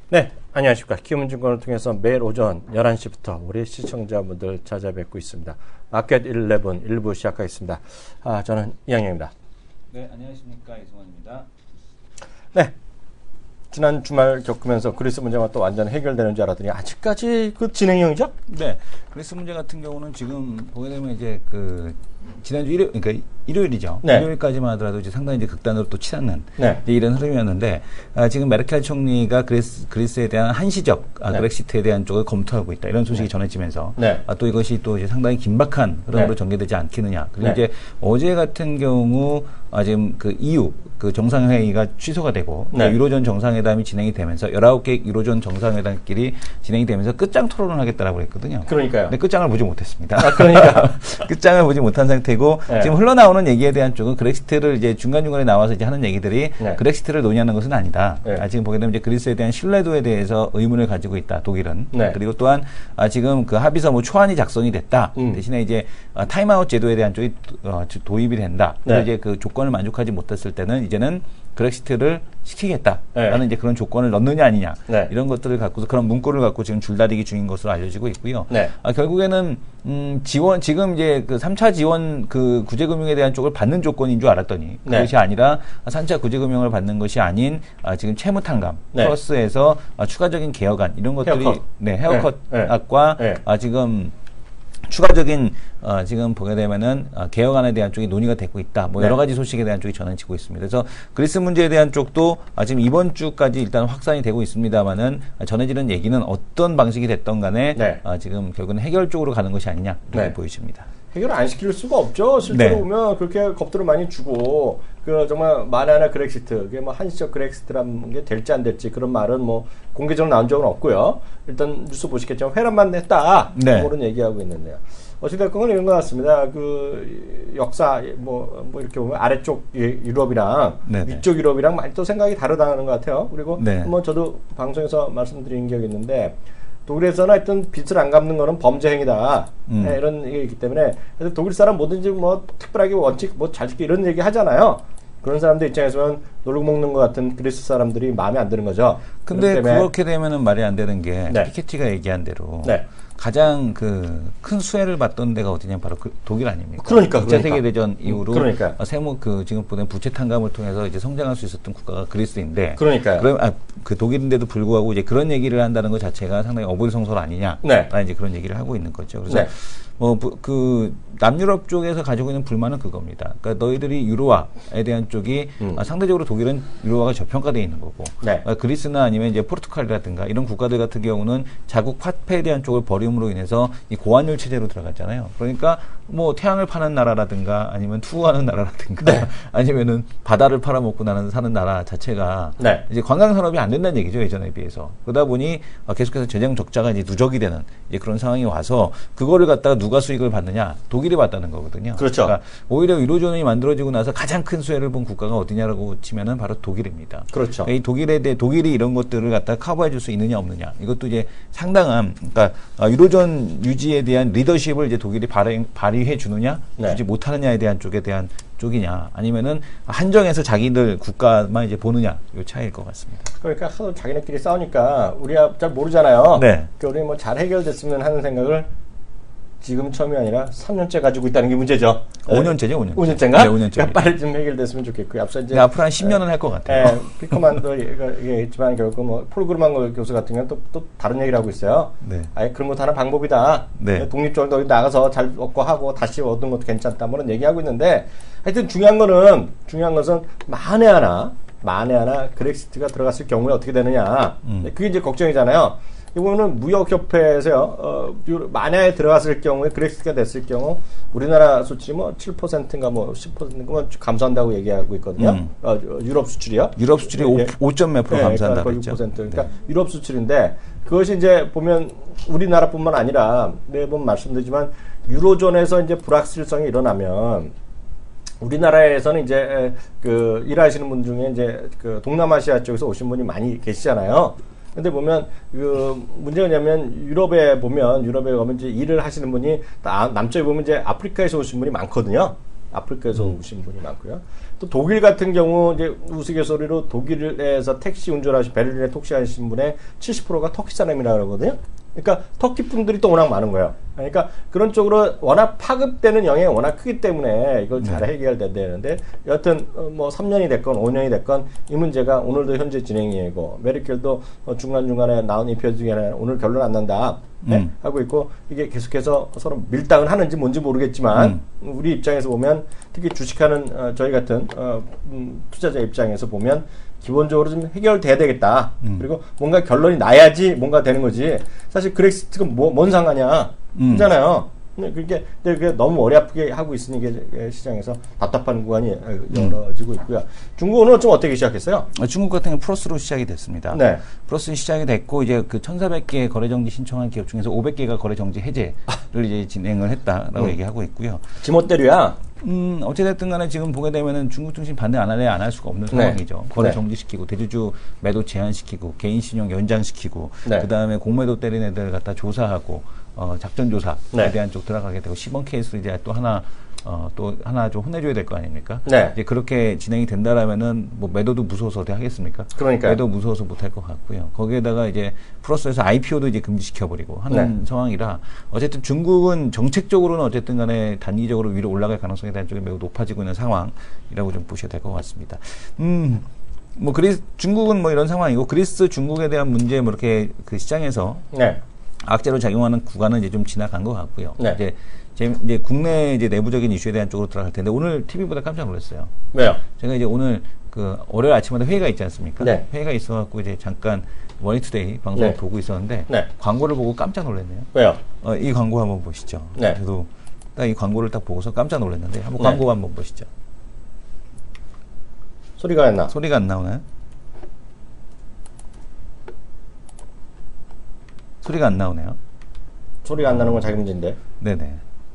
네, 안녕하십니까. 키움증권을 통해서 매일 오전 11시부터 우리 시청자분들 찾아뵙고 있습니다. 마켓 11 1부 시작하겠습니다. 저는 이양영입니다. 네, 안녕하십니까. 이승환입니다. 네, 지난 주말 겪으면서 그리스 문제가 또 완전 해결되는 줄 알았더니 아직까지 그 진행형이죠? 네, 그리스 문제 같은 경우는 지금 보게 되면 이제 지난주 일요일이죠. 네. 일요일까지만 하더라도 이제 상당히 이제 극단으로 또 치닫는 네. 이런 흐름이었는데 지금 메르켈 총리가 그리스에 대한 한시적 네. 브렉시트에 대한 쪽을 검토하고 있다 이런 소식이 전해지면서 네. 또 이것이 또 이제 상당히 긴박한 흐름으로 네. 전개되지 않겠느냐. 그리고 네. 이제 어제 같은 경우 지금 EU 정상회의가 취소가 되고 네. 유로존 정상회담이 진행이 되면서 19개 유로존 정상회담끼리 진행이 되면서 끝장 토론을 하겠다라고 했거든요. 그러니까요. 근데 끝장을 보지 못했습니다. 그러니까. 끝장을 보지 못한 상태고 네. 지금 흘러나오는 얘기에 대한 쪽은 그렉시트를 이제 중간중간에 나와서 이제 하는 얘기들이 네. 그렉시트를 논의하는 것은 아니다. 네. 지금 보게 되면 이제 그리스에 대한 신뢰도에 대해서 의문을 가지고 있다. 독일은. 네. 그리고 또한 지금 그 합의서 초안이 작성이 됐다. 대신에 이제 타임아웃 제도에 대한 쪽이 도입이 된다. 네. 그래서 이제 그 조건을 만족하지 못했을 때는 이제는 그렉시트를 시키겠다라는 네. 이제 그런 조건을 넣느냐 아니냐 네. 이런 것들을 갖고서 그런 문구를 갖고 지금 줄다리기 중인 것으로 알려지고 있고요. 네. 결국에는 지금 이제 그 3차 지원 그 구제금융에 대한 쪽을 받는 조건인 줄 알았더니 네. 그것이 아니라 3차 구제금융을 받는 것이 아닌 지금 채무탕감 네. 플러스에서 추가적인 개혁안 이런 것들이 헤어컷과 네. 지금 추가적인 지금 보게 되면은 개혁안에 대한 쪽이 논의가 되고 있다. 뭐 네. 여러 가지 소식에 대한 쪽이 전해지고 있습니다. 그래서 그리스 문제에 대한 쪽도 지금 이번 주까지 일단 확산이 되고 있습니다만은 전해지는 얘기는 어떤 방식이 됐던 간에 네. 지금 결국은 해결 쪽으로 가는 것이 아니냐 이렇게 네. 보여집니다. 해결을 안 시킬 수가 없죠. 실제로 네. 보면 그렇게 겁들을 많이 주고 정말 만에 하나 그렉시트, 그게 뭐 한시적 그렉시트라는 게 될지 안 될지 그런 말은 뭐 공개적으로 나온 적은 없고요. 일단 뉴스 보시겠지만 회람만 했다. 네. 그런 얘기하고 있는데요. 어찌됐건 건 이런 것 같습니다. 그 역사 뭐 이렇게 보면 아래쪽 유럽이랑 네네. 위쪽 유럽이랑 많이 또 생각이 다르다는 것 같아요. 그리고 네. 한번 저도 방송에서 말씀드린 적이 있는데. 독일에서는 하여튼 빚을 안 갚는 거는 범죄 행위다. 네, 이런 얘기 있기 때문에 그래서 독일 사람 뭐든지 뭐 특별하게 원칙 뭐 잘 지키 이런 얘기 하잖아요. 그런 사람들 입장에서는 놀고 먹는 것 같은 그리스 사람들이 마음에 안 드는 거죠. 근데 그렇게 되면은 말이 안 되는 게 네. 피케티가 얘기한 대로 네. 가장 큰 수혜를 받던 데가 어디냐면 바로 독일 아닙니까? 그러니까. 2차 세계대전 이후로 그러니까. 지금 보낸 부채 탕감을 통해서 이제 성장할 수 있었던 국가가 그리스인데. 그러니까요. 그 독일인데도 불구하고 이제 그런 얘기를 한다는 것 자체가 상당히 어불성설 아니냐. 네. 이제 그런 얘기를 하고 있는 거죠. 그래서 네. 남유럽 쪽에서 가지고 있는 불만은 그겁니다. 그러니까 너희들이 유로화에 대한 쪽이 상대적으로 독일은 유로화가 저평가되어 있는 거고. 네. 그리스나 아니면 이제 포르투갈이라든가 이런 국가들 같은 경우는 자국 화폐에 대한 쪽을 버림으로 인해서 이 고환율 체제로 들어갔잖아요. 그러니까 뭐 태양을 파는 나라라든가 아니면 투구하는 나라라든가 네. 아니면은 바다를 팔아먹고 사는 나라 자체가 네. 이제 관광 산업이 안 된다는 얘기죠, 예전에 비해서. 그러다 보니 계속해서 재정 적자가 이제 누적이 되는 이제 그런 상황이 와서 그거를 갖다가 누가 수익을 받느냐? 독일이 받다는 거거든요. 그렇죠. 그러니까 오히려 유로존이 만들어지고 나서 가장 큰 수혜를 본 국가가 어디냐라고 치면은 바로 독일입니다. 그렇죠. 이 독일이 이런 것들을 갖다 커버해 줄 수 있느냐 없느냐. 이것도 이제 상당한 그러니까 유로존 유지에 대한 리더십을 이제 독일이 발휘해 주느냐, 네. 주지 못하느냐에 대한 쪽이냐, 아니면은 한정해서 자기들 국가만 이제 보느냐, 요 차이일 것 같습니다. 그러니까 자기네끼리 싸우니까 우리가 잘 모르잖아요. 네. 그러니까 우리 뭐 잘 해결됐으면 하는 생각을 지금 처음이 아니라 3년째 가지고 있다는 게 문제죠. 5년째죠, 5년째. 5년째인가? 네, 5년째. 그러니까 빨리 좀 해결됐으면 좋겠고요. 앞서 이제 앞으로 한 10년은 할 것 같아요. 피커만도 얘기했지만 결국 뭐 폴그루만 교수 같은 경우는 또 다른 얘기를 하고 있어요. 네. 아예 그런 것도 하나 방법이다. 네. 독립적으로 나가서 잘 얻고 하고 다시 얻은 것도 괜찮다. 뭐는 얘기하고 있는데 하여튼 중요한 것은 만에 하나 그렉시트가 들어갔을 경우에 어떻게 되느냐. 그게 이제 걱정이잖아요. 이거는 무역협회에서요, 만약에 들어갔을 경우에 그렉시트가 됐을 경우 우리나라 수출이 뭐 7%인가 뭐 10%인가 뭐 감소한다고 얘기하고 있거든요. 유럽 수출이요. 유럽 수출이 5점 몇 프로 감소한다고 그러니까 했죠. 6%. 그러니까 유럽 수출인데 그것이 이제 보면 우리나라뿐만 아니라 매번 말씀드리지만 유로존에서 이제 불확실성이 일어나면 우리나라에서는 이제 일하시는 분 중에 이제 동남아시아 쪽에서 오신 분이 많이 계시잖아요. 근데 보면 문제가 뭐냐면 유럽에 가면 이제 일을 하시는 분이 남쪽에 보면 이제 아프리카에서 오신 분이 많거든요. 아프리카에서 오신 분이 많고요. 또 독일 같은 경우 이제 우스갯소리로 독일에서 택시 운전하신 베를린에 택시하신 분의 70%가 터키 사람이라고 그러거든요. 그러니까 터키 분들이 또 워낙 많은 거예요. 그러니까 그런 쪽으로 워낙 파급되는 영향이 워낙 크기 때문에 이걸 잘 해결된다는데 여하튼 뭐 3년이 됐건 5년이 됐건 이 문제가 오늘도 현재 진행이고 메르켈도 중간중간에 나온 인표 중에 오늘 결론 안 난다 하고 있고 이게 계속해서 서로 밀당을 하는지 뭔지 모르겠지만 우리 입장에서 보면 특히 주식하는 저희 같은 투자자 입장에서 보면 기본적으로 좀 해결돼야 되겠다. 그리고 뭔가 결론이 나야지 뭔가 되는 거지. 사실 그렉시트가 뭔 상관이야. 그잖아요. 그게 너무 머리 아프게 하고 있으니 이게 시장에서 답답한 구간이 열어지고 있고요. 중국은 좀 어떻게 시작했어요? 중국 같은 경우 플러스로 시작이 됐습니다. 네. 플러스로 시작이 됐고 이제 그 1,400개 거래 정지 신청한 기업 중에서 500개가 거래 정지 해제를 이제 진행을 했다라고 얘기하고 있고요. 지멋대로야. 어찌됐든 간에 지금 보게 되면은 중국 증시 반대 안 할 수가 없는 상황이죠. 거래 정지시키고, 대주주 매도 제한시키고, 개인 신용 연장시키고, 그 다음에 공매도 때린 애들 갖다 조사하고, 작전조사에 대한 쪽 들어가게 되고, 시범 케이스로 이제 또 하나 좀 혼내줘야 될 거 아닙니까? 이제 그렇게 진행이 된다라면은, 뭐, 매도도 무서워서 어떻게 하겠습니까? 그러니까요. 매도 무서워서 못할 것 같고요. 거기에다가 이제, 플러스에서 IPO도 이제 금지시켜버리고 하는 상황이라, 어쨌든 중국은 정책적으로는 어쨌든 간에 단기적으로 위로 올라갈 가능성에 대한 쪽이 매우 높아지고 있는 상황이라고 좀 보셔야 될 것 같습니다. 뭐, 중국은 뭐 이런 상황이고, 그리스, 중국에 대한 문제, 뭐 이렇게 그 시장에서, 악재로 작용하는 구간은 이제 좀 지나간 것 같고요. 이제 국내 이제 내부적인 이슈에 대한 쪽으로 들어갈 텐데 오늘 TV보다 깜짝 놀랐어요. 왜요? 제가 이제 오늘 그 월요일 아침마다 회의가 있지 않습니까? 회의가 있어갖고 이제 잠깐 머니투데이 방송을 보고 있었는데 광고를 보고 깜짝 놀랐네요. 왜요? 이 광고 한번 보시죠. 저도 딱 이 광고를 딱 보고서 깜짝 놀랐는데 한번 광고 한번 보시죠. 소리가 안 나. 소리가 안 나오나요? 소리가 안 나오네요. 소리가 안 나는 건 자기 문제인데. 네네.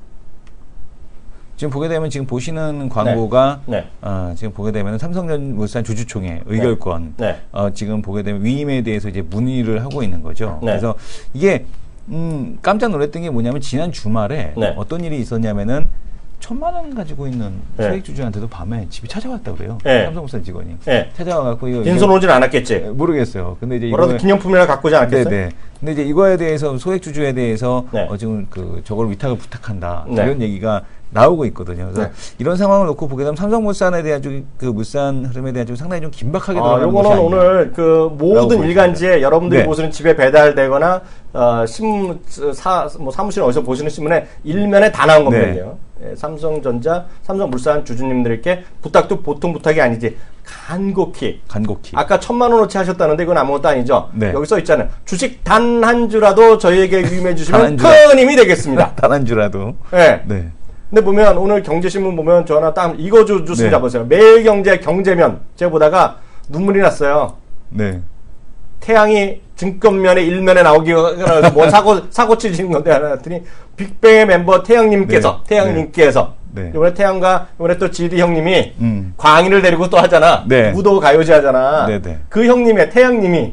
지금 보게 되면 지금 보시는 광고가 지금 보게 되면 삼성전물산 주주총회 의결권 지금 보게 되면 위임에 대해서 이제 문의를 하고 있는 거죠. 그래서 이게 깜짝 놀랐던 게 뭐냐면 지난 주말에 어떤 일이 있었냐면은 1,000만 원 가지고 있는 소액주주한테도 밤에 집이 찾아왔다고 그래요. 삼성물산 직원이 찾아와갖고 이거 빈손 오진 않았겠지. 모르겠어요. 근데 이제 뭐라도 기념품이나 갖고 오지 않았겠어요? 네네. 근데 이제 이거에 대해서 소액주주에 대해서 지금 저걸 위탁을 부탁한다 이런 얘기가 나오고 있거든요. 그래서 이런 상황을 놓고 보게 되면 삼성물산에 대한 그 물산 흐름에 대한 좀 상당히 좀 긴박하게 들어가는 것이 아니에요. 오늘 그 모든 일간지에 여러분들이 보시는 집에 배달되거나 사무실 어디서 보시는 신문에 일면에 다 나온 겁니다. 삼성전자, 삼성물산 주주님들께 부탁도 보통 부탁이 아니지. 간곡히. 아까 1,000만 원어치 하셨다는데 그건 아무것도 아니죠. 여기 써 있잖아요. 주식 단 한 주라도 저희에게 위임해 주시면 큰 힘이 되겠습니다. 단 한 주라도. 근데 보면 오늘 경제신문 보면 저 하나 딱 이거 주스 잡으세요. 매일경제 경제면 제가 보다가 눈물이 났어요. 태양이 증권면에 일면에 나오기가 뭐 사고 치시는 건데 하나 했더니 빅뱅의 멤버 태양님께서 이번에 태양과 이번에 또 GD 형님이 광희를 데리고 또 하잖아. 무도 가요제 하잖아. 그 형님의 태양님이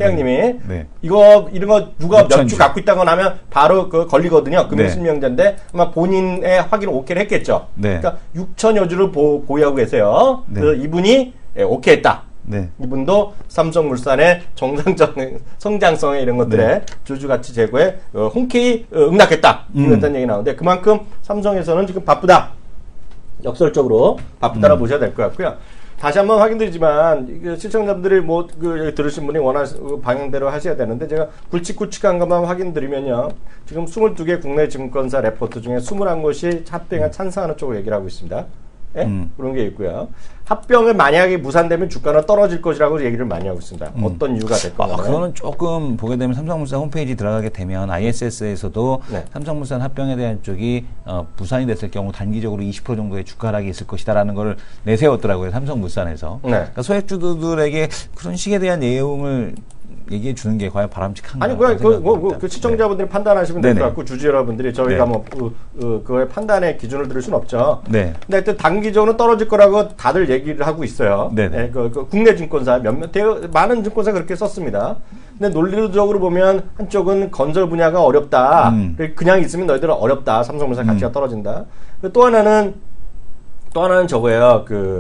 이런 거 누가 몇 주 갖고 있다고 하면 바로 그 걸리거든요. 금융실명제인데 아마 본인의 확인 오케이를 했겠죠. 그러니까 6천여 주를 보유하고 계세요. 그래서 이분이 오케이 했다. 이분도 삼성물산의 정상적 성장성에 이런 것들에 주주가치 제고에 흔쾌히 응답했다. 이런 얘기 나오는데 그만큼 삼성에서는 지금 바쁘다. 역설적으로 바쁘다라고 보셔야 될 것 같고요. 다시 한번 확인드리지만 시청자분들이 들으신 분이 방향대로 하셔야 되는데 제가 굵직굵직한 것만 확인드리면요. 지금 22개 국내 증권사 레포트 중에 21곳이 합병에 찬성하는 쪽으로 얘기를 하고 있습니다. 그런 게 있고요. 합병을 만약에 무산되면 주가는 떨어질 것이라고 얘기를 많이 하고 있습니다. 어떤 이유가 될까? 그거는 조금 보게 되면 삼성물산 홈페이지 들어가게 되면 ISS에서도 삼성물산 합병에 대한 쪽이 무산이 됐을 경우 단기적으로 20% 정도의 주가 하락이 있을 것이다라는 걸 내세웠더라고요. 삼성물산에서. 그러니까 소액주주들에게 그런 식에 대한 내용을 얘기해 주는 게 과연 바람직한가? 아니, 그 시청자분들이 판단하시면 될 것 같고, 주주 여러분들이 저희가 그거의 판단의 기준을 들을 수는 없죠. 근데 하여튼 단기적으로 떨어질 거라고 다들 얘기를 하고 있어요. 국내 증권사 많은 증권사 그렇게 썼습니다. 근데 논리적으로 보면 한쪽은 건설 분야가 어렵다. 그냥 있으면 너희들은 어렵다. 삼성물산 가치가 떨어진다. 또 하나는 또 하나는 저거예요.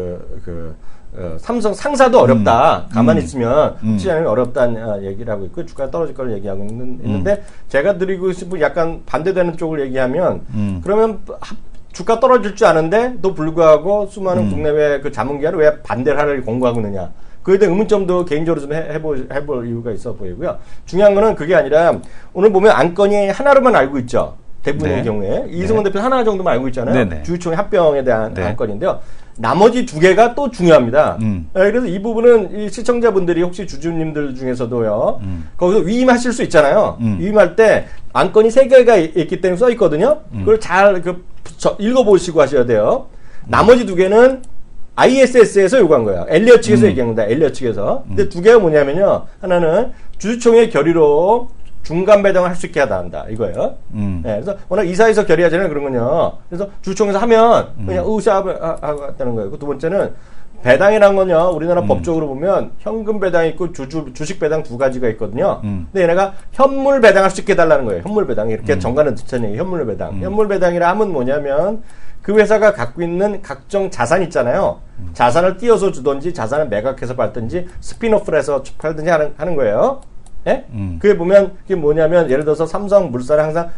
삼성 상사도 어렵다. 가만히 있으면 시장이 어렵다는 얘기를 하고 있고 주가가 떨어질 걸 얘기하고 있는데 제가 드리고 싶은 약간 반대되는 쪽을 얘기하면 그러면 주가 떨어질 줄 아는데도 불구하고 수많은 국내외 그 자문기관을 왜 반대를 하려고 공고하고 있느냐. 그에 대한 의문점도 개인적으로 좀 해볼 이유가 있어 보이고요. 중요한 거는 그게 아니라 오늘 보면 안건이 하나로만 알고 있죠. 대부분의 경우에. 이승원 대표 하나 정도만 알고 있잖아요. 주주총회 합병에 대한 안건인데요. 나머지 두 개가 또 중요합니다. 그래서 이 부분은 이 시청자분들이 혹시 주주님들 중에서도요. 거기서 위임하실 수 있잖아요. 위임할 때 안건이 세 개가 있기 때문에 써 있거든요. 그걸 잘 읽어보시고 하셔야 돼요. 나머지 두 개는 ISS에서 요구한 거예요. 엘리엇 측에서 얘기한 겁니다. 엘리엇 측에서. 근데 두 개가 뭐냐면요. 하나는 주주총회 결의로 중간 배당을 할 수 있게 한다. 이거예요. 네, 그래서 워낙 이사에서 결의하잖아요. 그런 건요. 그래서 주주총회에서 하면 그냥 하고 했다는 거예요. 두 번째는 배당이란 건요. 우리나라 법적으로 보면 현금 배당이 있고 주식 배당 두 가지가 있거든요. 근데 얘네가 현물 배당할 수 있게 해달라는 거예요. 현물 배당. 이렇게 정관은 듣는 얘기 현물 배당. 현물 배당이라 하면 뭐냐면 그 회사가 갖고 있는 각종 자산 있잖아요. 자산을 띄어서 주든지 자산을 매각해서 팔든지 스피노프를 해서 팔든지 하는 거예요. 예? 그게 보면 그게 뭐냐면 예를 들어서 삼성물산은 항상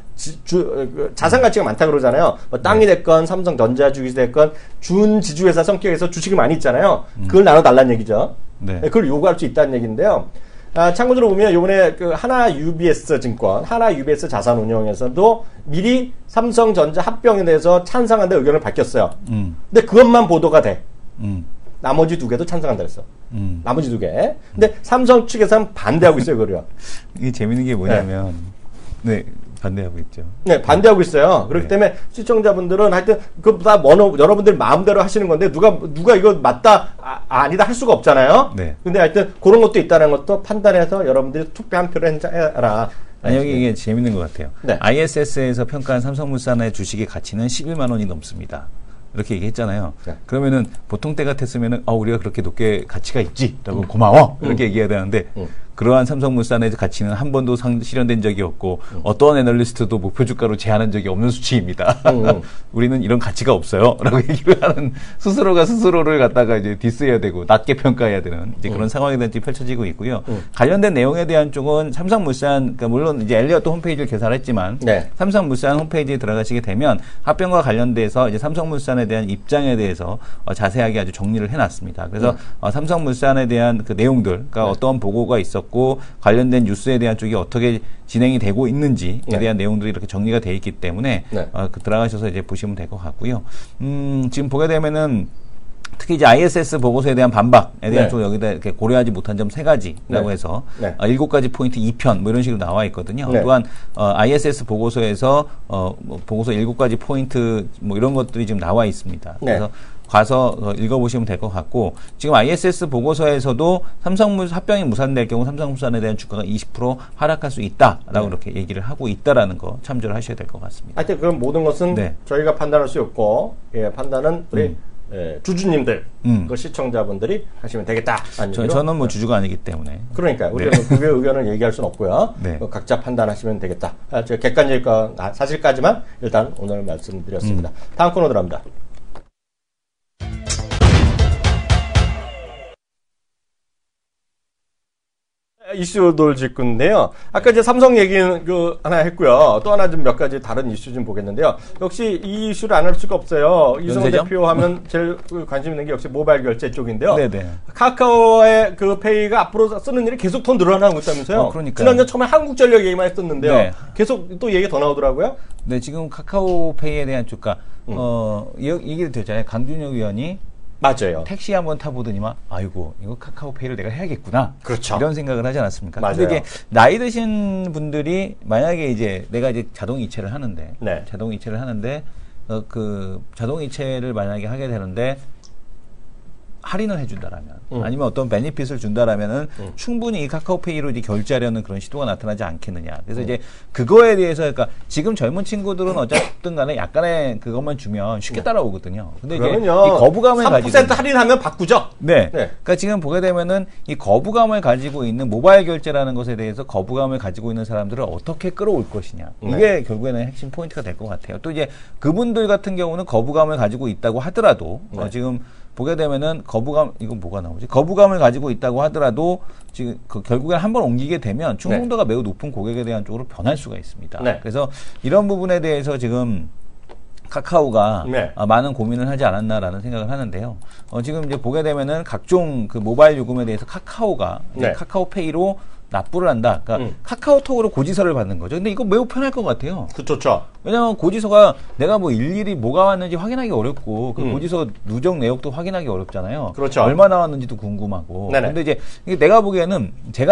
자산 가치가 많다 그러잖아요. 뭐 땅이 됐건 삼성전자 주식이 됐건 준지주회사 성격에서 주식이 많이 있잖아요. 그걸 나눠달라는 얘기죠. 네. 그걸 요구할 수 있다는 얘기인데요. 참고로 보면 요번에 그 하나 UBS 증권, 하나 UBS 자산운용에서도 미리 삼성전자 합병에 대해서 찬성한다 의견을 밝혔어요. 근데 그것만 보도가 돼. 나머지 두 개도 찬성한다 그랬어. 나머지 두 개. 근데 삼성 측에서는 반대하고 있어요, 그래요. 이게 재밌는 게 뭐냐면, 네, 반대하고 있죠. 네, 반대하고 있어요. 그렇기 때문에 시청자분들은 하여튼, 그거 다 여러분들 마음대로 하시는 건데, 누가 이거 맞다, 아니다 할 수가 없잖아요. 네. 근데 하여튼, 그런 것도 있다는 것도 판단해서 여러분들이 투표 한 표를 해라. 아니, 여기 이게 재밌는 것 같아요. 네. ISS에서 평가한 삼성물산의 주식의 가치는 11만 원이 넘습니다. 이렇게 얘기했잖아요. 네. 그러면은 보통 때 같았으면은 우리가 그렇게 높게 가치가 있지라고 고마워 이렇게 얘기해야 되는데 그러한 삼성물산의 가치는 한 번도 실현된 적이 없고 어떤 애널리스트도 목표 주가로 제한한 적이 없는 수치입니다. 우리는 이런 가치가 없어요라고 얘기를 하는 스스로가 스스로를 갖다가 이제 디스해야 되고 낮게 평가해야 되는 이제 그런 상황에 대한 쪽이 펼쳐지고 있고요. 관련된 내용에 대한 쪽은 삼성물산 그러니까 물론 이제 엘리엇도 홈페이지를 개설했지만 네. 삼성물산 홈페이지에 들어가시게 되면 합병과 관련돼서 이제 삼성물산에 대한 입장에 대해서 자세하게 아주 정리를 해놨습니다. 그래서 삼성물산에 대한 그 내용들, 그러니까 네. 어떤 보고가 있었고 관련된 뉴스에 대한 쪽이 어떻게 진행이 되고 있는지에 네. 대한 내용들이 이렇게 정리가 돼 있기 때문에 네. 들어가셔서 이제 보시면 될 것 같고요. 지금 보게 되면은 특히 이제 ISS 보고서에 대한 반박에 대한 네. 쪽 여기다 이렇게 고려하지 못한 점 3가지라고 네. 해서 네. 7가지 포인트 2편 뭐 이런 식으로 나와 있거든요. 네. 또한 ISS 보고서에서 뭐 보고서 7가지 포인트 뭐 이런 것들이 지금 나와 있습니다. 네. 그래서 가서 읽어보시면 될 것 같고 지금 ISS 보고서에서도 삼성물산 합병이 무산될 경우 삼성물산에 대한 주가가 20% 하락할 수 있다라고 이렇게 얘기를 하고 있다라는 거 참조를 하셔야 될 것 같습니다. 하여튼 그럼 모든 것은 네. 저희가 판단할 수 없고 판단은 우리 주주님들, 그 시청자분들이 하시면 되겠다. 저는 뭐 주주가 아니기 때문에. 그러니까 우리가 네. 그의 의견을 얘기할 수는 없고요. 네. 각자 판단하시면 되겠다. 제가 객관적인 사실까지만 일단 오늘 말씀드렸습니다. 다음 코너 들어갑니다. 이슈들 짚고인데요. 아까 이제 삼성 얘기는 하나 했고요. 또 하나 좀 몇 가지 다른 이슈 좀 보겠는데요. 역시 이 이슈를 안 할 수가 없어요. 이승원 대표 하면 제일 관심 있는 게 역시 모바일 결제 쪽인데요. 네네. 카카오의 그 페이가 앞으로 쓰는 일이 계속 더 늘어나고 있다면서요. 그러니까. 지난주 처음에 한국전력 얘기만 했었는데요. 네. 계속 또 얘기 더 나오더라고요. 네, 지금 카카오페이에 대한 주가, 얘기도 되잖아요. 강준혁 의원이 맞아요. 택시 한번 타보더니만 아이고 이거 카카오페이를 내가 해야겠구나. 그렇죠. 이런 생각을 하지 않았습니까? 맞아요. 근데 이게 나이 드신 분들이 만약에 이제 내가 이제 자동 이체를 하는데 네. 자동 이체를 하는데 그 자동 이체를 만약에 하게 되는데 할인을 해준다라면 아니면 어떤 베니핏을 준다라면은 충분히 이 카카오페이로 이제 결제하려는 그런 시도가 나타나지 않겠느냐. 그래서 이제 그거에 대해서 그러니까 지금 젊은 친구들은 어쨌든 간에 약간의 그것만 주면 쉽게 따라오거든요. 근데 이제 이 거부감을 3% 가지고 할인하면 바꾸죠. 네. 그러니까 지금 보게 되면은 이 거부감을 가지고 있는 모바일 결제라는 것에 대해서 거부감을 가지고 있는 사람들을 어떻게 끌어올 것이냐. 이게 결국에는 핵심 포인트가 될 것 같아요. 또 이제 그분들 같은 경우는 거부감을 가지고 있다고 하더라도 지금 보게 되면은 거부감 이건 뭐가 나오지? 거부감을 가지고 있다고 하더라도 지금 결국엔 한번 옮기게 되면 충동도가 매우 높은 고객에 대한 쪽으로 변할 수가 있습니다. 그래서 이런 부분에 대해서 지금 카카오가 많은 고민을 하지 않았나라는 생각을 하는데요. 지금 이제 보게 되면은 각종 그 모바일 요금에 대해서 카카오가 카카오페이로 납부를 한다. 그러니까 카카오톡으로 고지서를 받는 거죠. 근데 이거 매우 편할 것 같아요. 그렇죠. 왜냐하면 고지서가 내가 뭐 일일이 뭐가 왔는지 확인하기 어렵고 그 고지서 누적 내역도 확인하기 어렵잖아요. 그렇죠. 얼마 나왔는지도 궁금하고. 근데 이제 제가 보기에는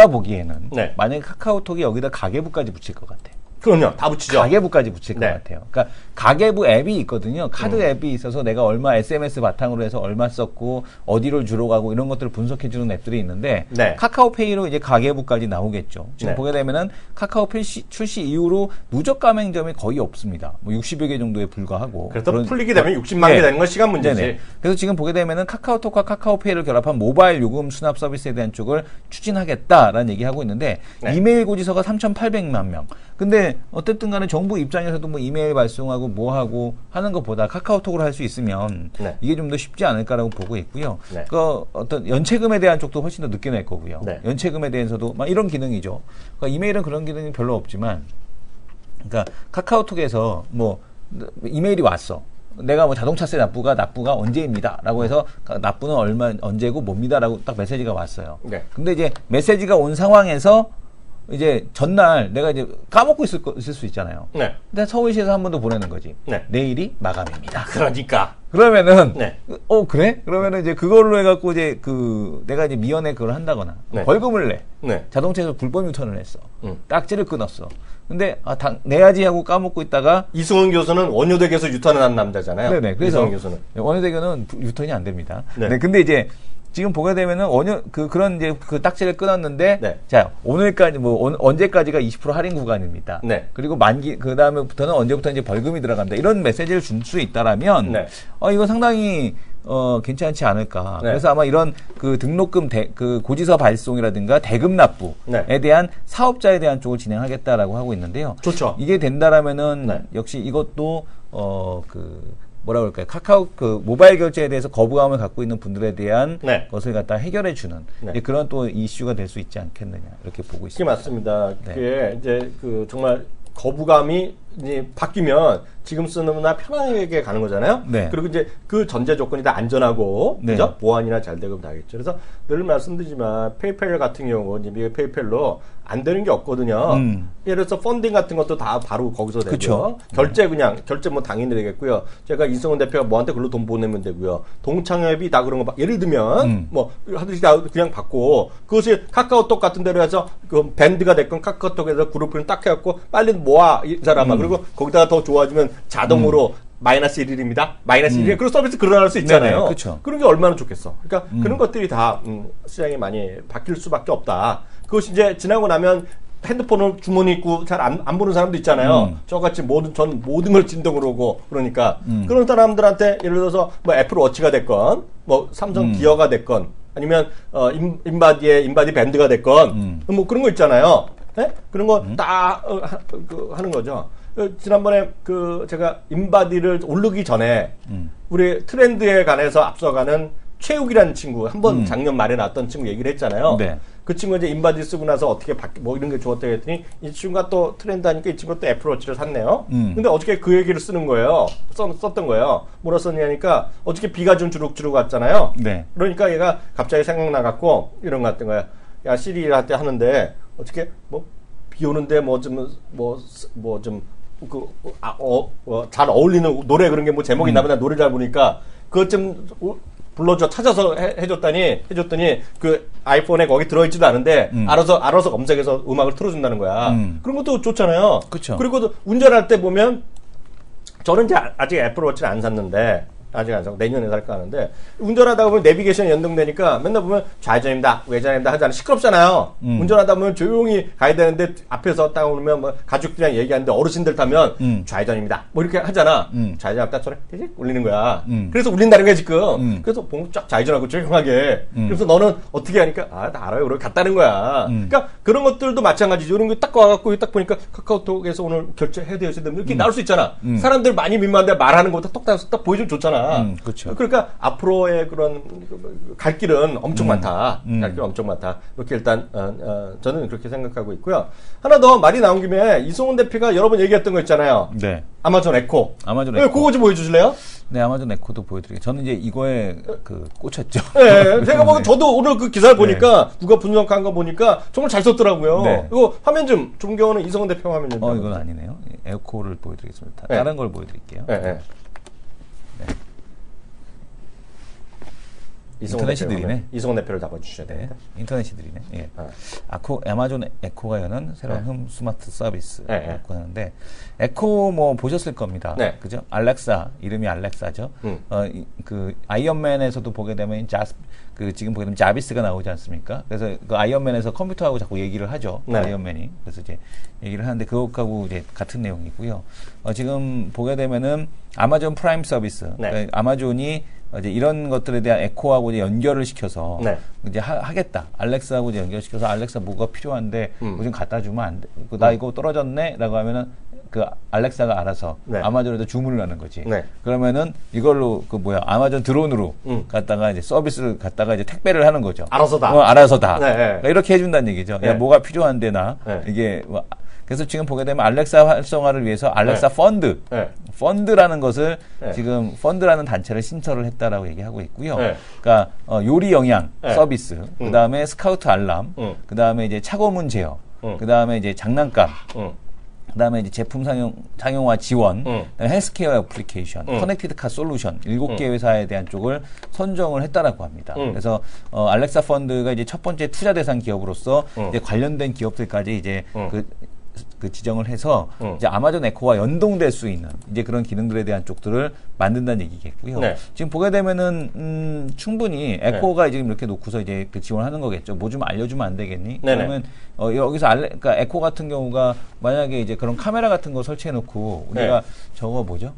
만약에 카카오톡이 여기다 가계부까지 붙일 것 같아. 그럼요. 다 붙이죠. 가계부까지 붙일 것 같아요. 그러니까 가계부 앱이 있거든요. 카드 앱이 있어서 내가 얼마 SMS 바탕으로 해서 얼마 썼고 어디로 주로 가고 이런 것들을 분석해주는 앱들이 있는데 카카오페이로 이제 가계부까지 나오겠죠. 지금 보게 되면은 카카오페이 출시 이후로 누적 가맹점이 거의 없습니다. 뭐 60여 개 정도에 불과하고. 그래서 풀리게 되면 60만 개 되는 건 시간 문제지. 그래서 지금 보게 되면은 카카오톡과 카카오페이를 결합한 모바일 요금 수납 서비스에 대한 쪽을 추진하겠다라는 얘기하고 있는데 이메일 고지서가 3,800만 명. 근데 어쨌든 간에 정부 입장에서도 뭐 이메일 발송하고 뭐 하고 하는 것보다 카카오톡으로 할 수 있으면 이게 좀 더 쉽지 않을까라고 보고 있고요. 그 어떤 연체금에 대한 쪽도 훨씬 더 늦게 낼 거고요. 연체금에 대해서도 막 이런 기능이죠. 그러니까 이메일은 그런 기능이 별로 없지만 그러니까 카카오톡에서 뭐 이메일이 왔어. 내가 뭐 자동차세 납부가 언제입니다라고 해서 납부는 언제고 뭡니다라고 딱 메시지가 왔어요. 근데 이제 메시지가 온 상황에서 이제 전날 내가 이제 까먹고 있을 수 있잖아요. 근데 서울시에서 한 번 더 보내는 거지. 내일이 마감입니다. 그러니까. 그러면은 그래? 그러면은 이제 그걸로 해갖고 이제 내가 이제 미연에 그걸 한다거나 벌금을 내. 자동차에서 불법 유턴을 했어. 딱지를 끊었어. 근데 내야지 하고 까먹고 있다가 이승훈 교수는 원효대교에서 유턴을 한 남자잖아요. 그래서 이승훈 교수는 원효대교는 유턴이 안 됩니다. 근데 이제 지금 보게 되면은 그런 이제 그 딱지를 끊었는데 자 오늘까지 뭐 언제까지가 20% 할인 구간입니다. 그리고 그 다음에부터는 언제부터 이제 벌금이 들어간다. 이런 메시지를 줄 수 있다라면 이거 상당히 괜찮지 않을까. 그래서 아마 이런 그 등록금 그 고지서 발송이라든가 대금 납부에 대한 사업자에 대한 쪽을 진행하겠다라고 하고 있는데요. 좋죠. 이게 된다라면은 역시 이것도 뭐라 그럴까요? 카카오 모바일 결제에 대해서 거부감을 갖고 있는 분들에 대한 것을 갖다 해결해주는 그런 또 이슈가 될 수 있지 않겠느냐 이렇게 보고 있습니다. 그게 맞습니다. 그게 이제 정말 거부감이 이제 바뀌면 지금 쓰는 나 편하게 가는 거잖아요. 그리고 이제 그 전제 조건이 다 안전하고 그죠? 보안이나 잘 되고 다 하겠죠. 그래서 늘 말씀드리지만 페이팔 같은 경우 이제 미국 페이팔로 안 되는 게 없거든요. 예를 들어서 펀딩 같은 것도 다 바로 거기서 되고요. 결제 뭐 당연히 되겠고요. 제가 이승훈 대표가 뭐한테 글로 돈 보내면 되고요. 동창회비 다 그런 거 예를 들면 뭐 하듯이 다 그냥 받고 그것이 카카오톡 같은 데로 해서 그 밴드가 됐건 카카오톡에서 그룹을 딱 해갖고 빨리 모아 이 사람아 그리고 거기다가 더 좋아지면 자동으로 마이너스 1일입니다. 마이너스 1일. 그런 서비스 그러할 수 있잖아요. 그런 게 얼마나 좋겠어. 그러니까 그런 것들이 다 시장이 많이 바뀔 수밖에 없다. 그것이 이제 지나고 나면 핸드폰을 주머니 있고 잘 안 보는 사람도 있잖아요. 저같이 모든 걸 진동으로 오고 그러니까 그런 사람들한테 예를 들어서 뭐 애플 워치가 됐건 뭐 삼성 기어가 됐건 아니면 인바디 밴드가 됐건 뭐 그런 거 있잖아요. 그런 거 다 하는 거죠. 지난번에 제가 인바디를 오르기 전에 우리 트렌드에 관해서 앞서가는 최욱이라는 친구 한번 작년 말에 나왔던 친구 얘기를 했잖아요. 그 친구가 이제 인바디 쓰고 나서 어떻게 뭐 이런 게 좋았다고 했더니 이 친구가 또 트렌드 하니까 이 친구가 또 애플워치를 샀네요. 근데 어떻게 그 얘기를 쓰는 거예요. 썼던 거예요. 뭐라 썼냐니까 어떻게 비가 좀 주룩주룩 왔잖아요. 그러니까 얘가 갑자기 생각나갖고 이런 거 같은 거야. 야 시리한테 하는데 어떻게 뭐 비 오는데 잘 어울리는 노래 그런 게 뭐 제목이 있나 보다. 노래 잘 보니까 그것 좀 불러줘 찾아서 해줬더니 그 아이폰에 거기 들어있지도 않은데 알아서 검색해서 음악을 틀어준다는 거야. 그런 것도 좋잖아요. 그리고 운전할 때 보면 저는 이제 아직 애플워치를 안 샀는데 아직 안 사고 내년에 살까 하는데 운전하다 보면 내비게이션 연동되니까 맨날 보면 좌회전입니다, 우회전입니다 하잖아요. 시끄럽잖아요. 운전하다 보면 조용히 가야 되는데 앞에서 딱 오면 뭐 가족들이랑 얘기하는데 어르신들 타면 좌회전입니다 뭐 이렇게 하잖아. 좌회전 앞다 소리 띠직 울리는 거야. 그래서 울린다는 거야 지금. 그래서 보면 쫙 좌회전하고 조용하게. 그래서 너는 어떻게 하니까 나 알아요. 그러고 갔다는 거야. 그러니까 그런 것들도 마찬가지죠. 이런 거 딱 와갖고 딱 보니까 카카오톡에서 오늘 결제해야 돼요. 이렇게 나올 수 있잖아. 사람들 많이 민망한데 말하는 것보다 딱 보여주면 좋잖아. 그렇죠. 그러니까 앞으로의 그런 갈 길은 엄청 많다. 갈 길은 엄청 많다. 이렇게 일단 저는 그렇게 생각하고 있고요. 하나 더 말이 나온 김에 이성훈 대표가 여러 번 얘기했던 거 있잖아요. 네. 아마존 에코. 아마존 에코. 그거 좀 보여주실래요? 네, 아마존 에코도 보여드릴게요. 저는 이제 이거에 꽂혔죠. 네, 제가 뭐 저도 오늘 그 기사를 보니까 누가 분석한 거 보니까 정말 잘 썼더라고요. 네. 이거 화면 좀 좋은 경우는 이성훈 대표 화면 좀. 이건 아니네요. 에코를 보여드리겠습니다. 네. 다른 걸 보여드릴게요. 네, 네. 인터넷이 느리네. 이성훈 대표를 잡아주셔야 네. 됩니다. 인터넷이 느리네. 예. 아마존 에코가 여는 새로운 홈 스마트 서비스라고 하는데, 에코 뭐 보셨을 겁니다. 네. 그죠? 알렉사, 이름이 알렉사죠. 그 아이언맨에서도 보게 되면 지금 보게 되면 자비스가 나오지 않습니까? 그래서 그 아이언맨에서 컴퓨터하고 자꾸 얘기를 하죠. 네. 아이언맨이. 그래서 이제 얘기를 하는데 그것하고 이제 같은 내용이고요. 지금 보게 되면은 아마존 프라임 서비스. 네. 그러니까 아마존이 이제 이런 것들에 대한 에코하고 이제 연결을 시켜서 네. 이제 하겠다. 알렉사하고 이제 연결시켜서 알렉사 뭐가 필요한데 뭐 좀 갖다 주면 안 돼. 나 이거 떨어졌네라고 하면은 그 알렉사가 알아서 네. 아마존에다 주문을 하는 거지. 네. 그러면은 이걸로 아마존 드론으로 갖다가 이제 서비스를 갖다가 이제 택배를 하는 거죠. 알아서 다. 알아서 다. 네. 그러니까 이렇게 해준다는 얘기죠. 네. 야, 뭐가 필요한데 나 네. 이게 그래서 지금 보게 되면 알렉사 활성화를 위해서 알렉사 네. 펀드, 네. 펀드라는 것을 네. 지금 펀드라는 단체를 신설을 했다라고 얘기하고 있고요. 네. 그러니까 요리 영양 네. 서비스, 그 다음에 스카우트 알람, 그 다음에 이제 차고문 제어, 그 다음에 이제 장난감. 그다음에 이제 제품 상용화 지원, 그다음에 헬스케어 애플리케이션, 커넥티드 카 솔루션 7개 회사에 대한 쪽을 선정을 했다라고 합니다. 그래서 알렉사 펀드가 이제 첫 번째 투자 대상 기업으로서 이제 관련된 기업들까지 이제 그 지정을 해서 이제 아마존 에코와 연동될 수 있는 이제 그런 기능들에 대한 쪽들을 만든다는 얘기겠고요. 네. 지금 보게 되면은 충분히 에코가 지금 이렇게 놓고서 이제 그 지원하는 거겠죠. 뭐 좀 알려주면 안 되겠니? 네네. 그러면 여기서 그러니까 에코 같은 경우가 만약에 이제 그런 카메라 같은 거 설치해 놓고 우리가 저거 뭐죠?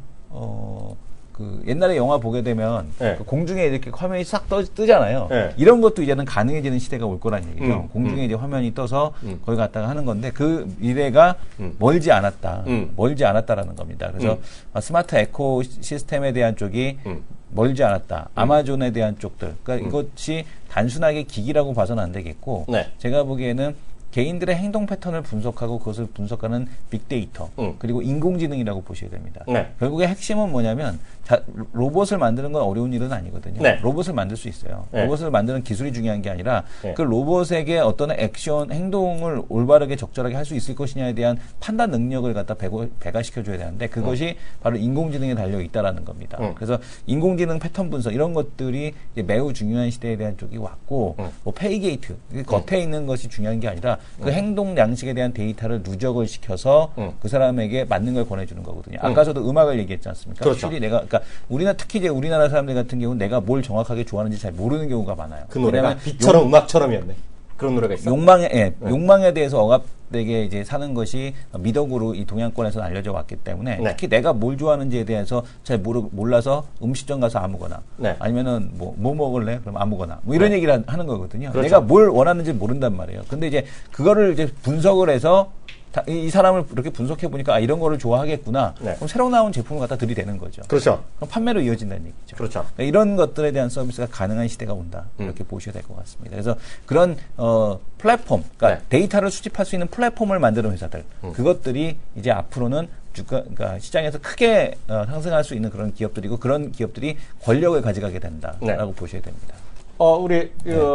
그 옛날에 영화 보게 되면 네. 그 공중에 이렇게 화면이 싹 뜨잖아요. 네. 이런 것도 이제는 가능해지는 시대가 올 거란 얘기죠. 공중에 이제 화면이 떠서 거기 갔다가 하는 건데 그 미래가 멀지 않았다. 멀지 않았다라는 겁니다. 그래서 스마트 에코 시스템에 대한 쪽이 멀지 않았다. 아마존에 대한 쪽들. 그러니까 이것이 단순하게 기기라고 봐서는 안 되겠고 네. 제가 보기에는 개인들의 행동 패턴을 분석하고 그것을 분석하는 빅데이터 그리고 인공지능이라고 보셔야 됩니다. 네. 결국에 핵심은 뭐냐면 로봇을 만드는 건 어려운 일은 아니거든요. 네. 로봇을 만들 수 있어요. 네. 로봇을 만드는 기술이 중요한 게 아니라 네. 그 로봇에게 어떤 액션, 행동을 올바르게 적절하게 할 수 있을 것이냐에 대한 판단 능력을 갖다 배가시켜줘야 되는데 그것이 바로 인공지능에 달려 있다라는 겁니다. 그래서 인공지능 패턴 분석 이런 것들이 이제 매우 중요한 시대에 대한 쪽이 왔고 뭐 페이게이트 겉에 있는 것이 중요한 게 아니라 그 행동 양식에 대한 데이터를 누적을 시켜서 그 사람에게 맞는 걸 권해주는 거거든요. 아까 저도 음악을 얘기했지 않습니까? 그렇죠. 그러니까 특히 이제 우리나라 사람들 같은 경우는 내가 뭘 정확하게 좋아하는지 잘 모르는 경우가 많아요. 그 노래가 빛처럼 음악처럼이었네. 그런 노래가 있어. 욕망에 대해서 억압되게 이제 사는 것이 미덕으로 이 동양권에서는 알려져 왔기 때문에 네. 특히 내가 뭘 좋아하는지에 대해서 잘 몰라서 음식점 가서 아무거나 네. 아니면은 뭐 먹을래? 그럼 아무거나 뭐 이런 얘기를 하는 거거든요. 그렇죠. 내가 뭘 원하는지 모른단 말이에요. 근데 이제 그거를 이제 분석을 해서 이 사람을 이렇게 분석해 보니까 이런 거를 좋아하겠구나. 네. 그럼 새로 나온 제품을 갖다 들이대는 거죠. 그렇죠. 그럼 판매로 이어진다는 얘기죠. 그렇죠. 그러니까 이런 것들에 대한 서비스가 가능한 시대가 온다. 이렇게 보셔야 될 것 같습니다. 그래서 그런 플랫폼, 그러니까 네. 데이터를 수집할 수 있는 플랫폼을 만드는 회사들, 그것들이 이제 앞으로는 그러니까 시장에서 크게 상승할 수 있는 그런 기업들이고 그런 기업들이 권력을 가져가게 된다라고 네. 보셔야 됩니다. 우리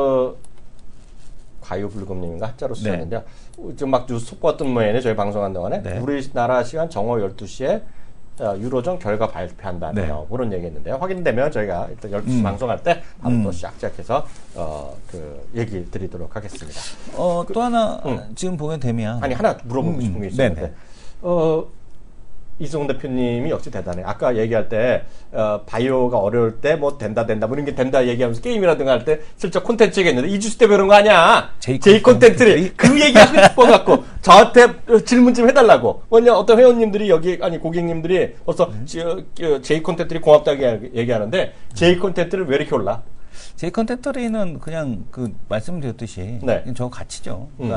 과유불급님인가 한자로 쓰셨는데요. 좀 막 속보였던 모양이네. 저희 방송한 동안에 네. 우리나라 시간 정오 12시에 유로존 결과 발표한다네요. 그런 얘기했는데요. 확인되면 저희가 일단 12시 방송할 때 바로 또 시작해서 그 얘기 드리도록 하겠습니다. 또 하나 지금 보게 되면 아니 하나 물어보고 싶은 게 있었는데 이승훈 대표님이 역시 대단해. 아까 얘기할 때 바이오가 어려울 때 뭐 된다 뭐 이런 게 된다 얘기하면서 게임이라든가 할 때 슬쩍 콘텐츠 얘기했는데 이주수 때문에 그런 거 아니야. J 콘텐츠를 그 얘기하고 싶어갖고 저한테 질문 좀 해달라고. 뭐냐 어떤 회원님들이 여기 아니 고객님들이 벌써 J 콘텐츠들이 고맙다고 얘기하는데 J 콘텐츠를 왜 이렇게 올라? J 콘텐츠는 그냥 그 말씀드렸듯이 네. 저 가치죠. 그러니까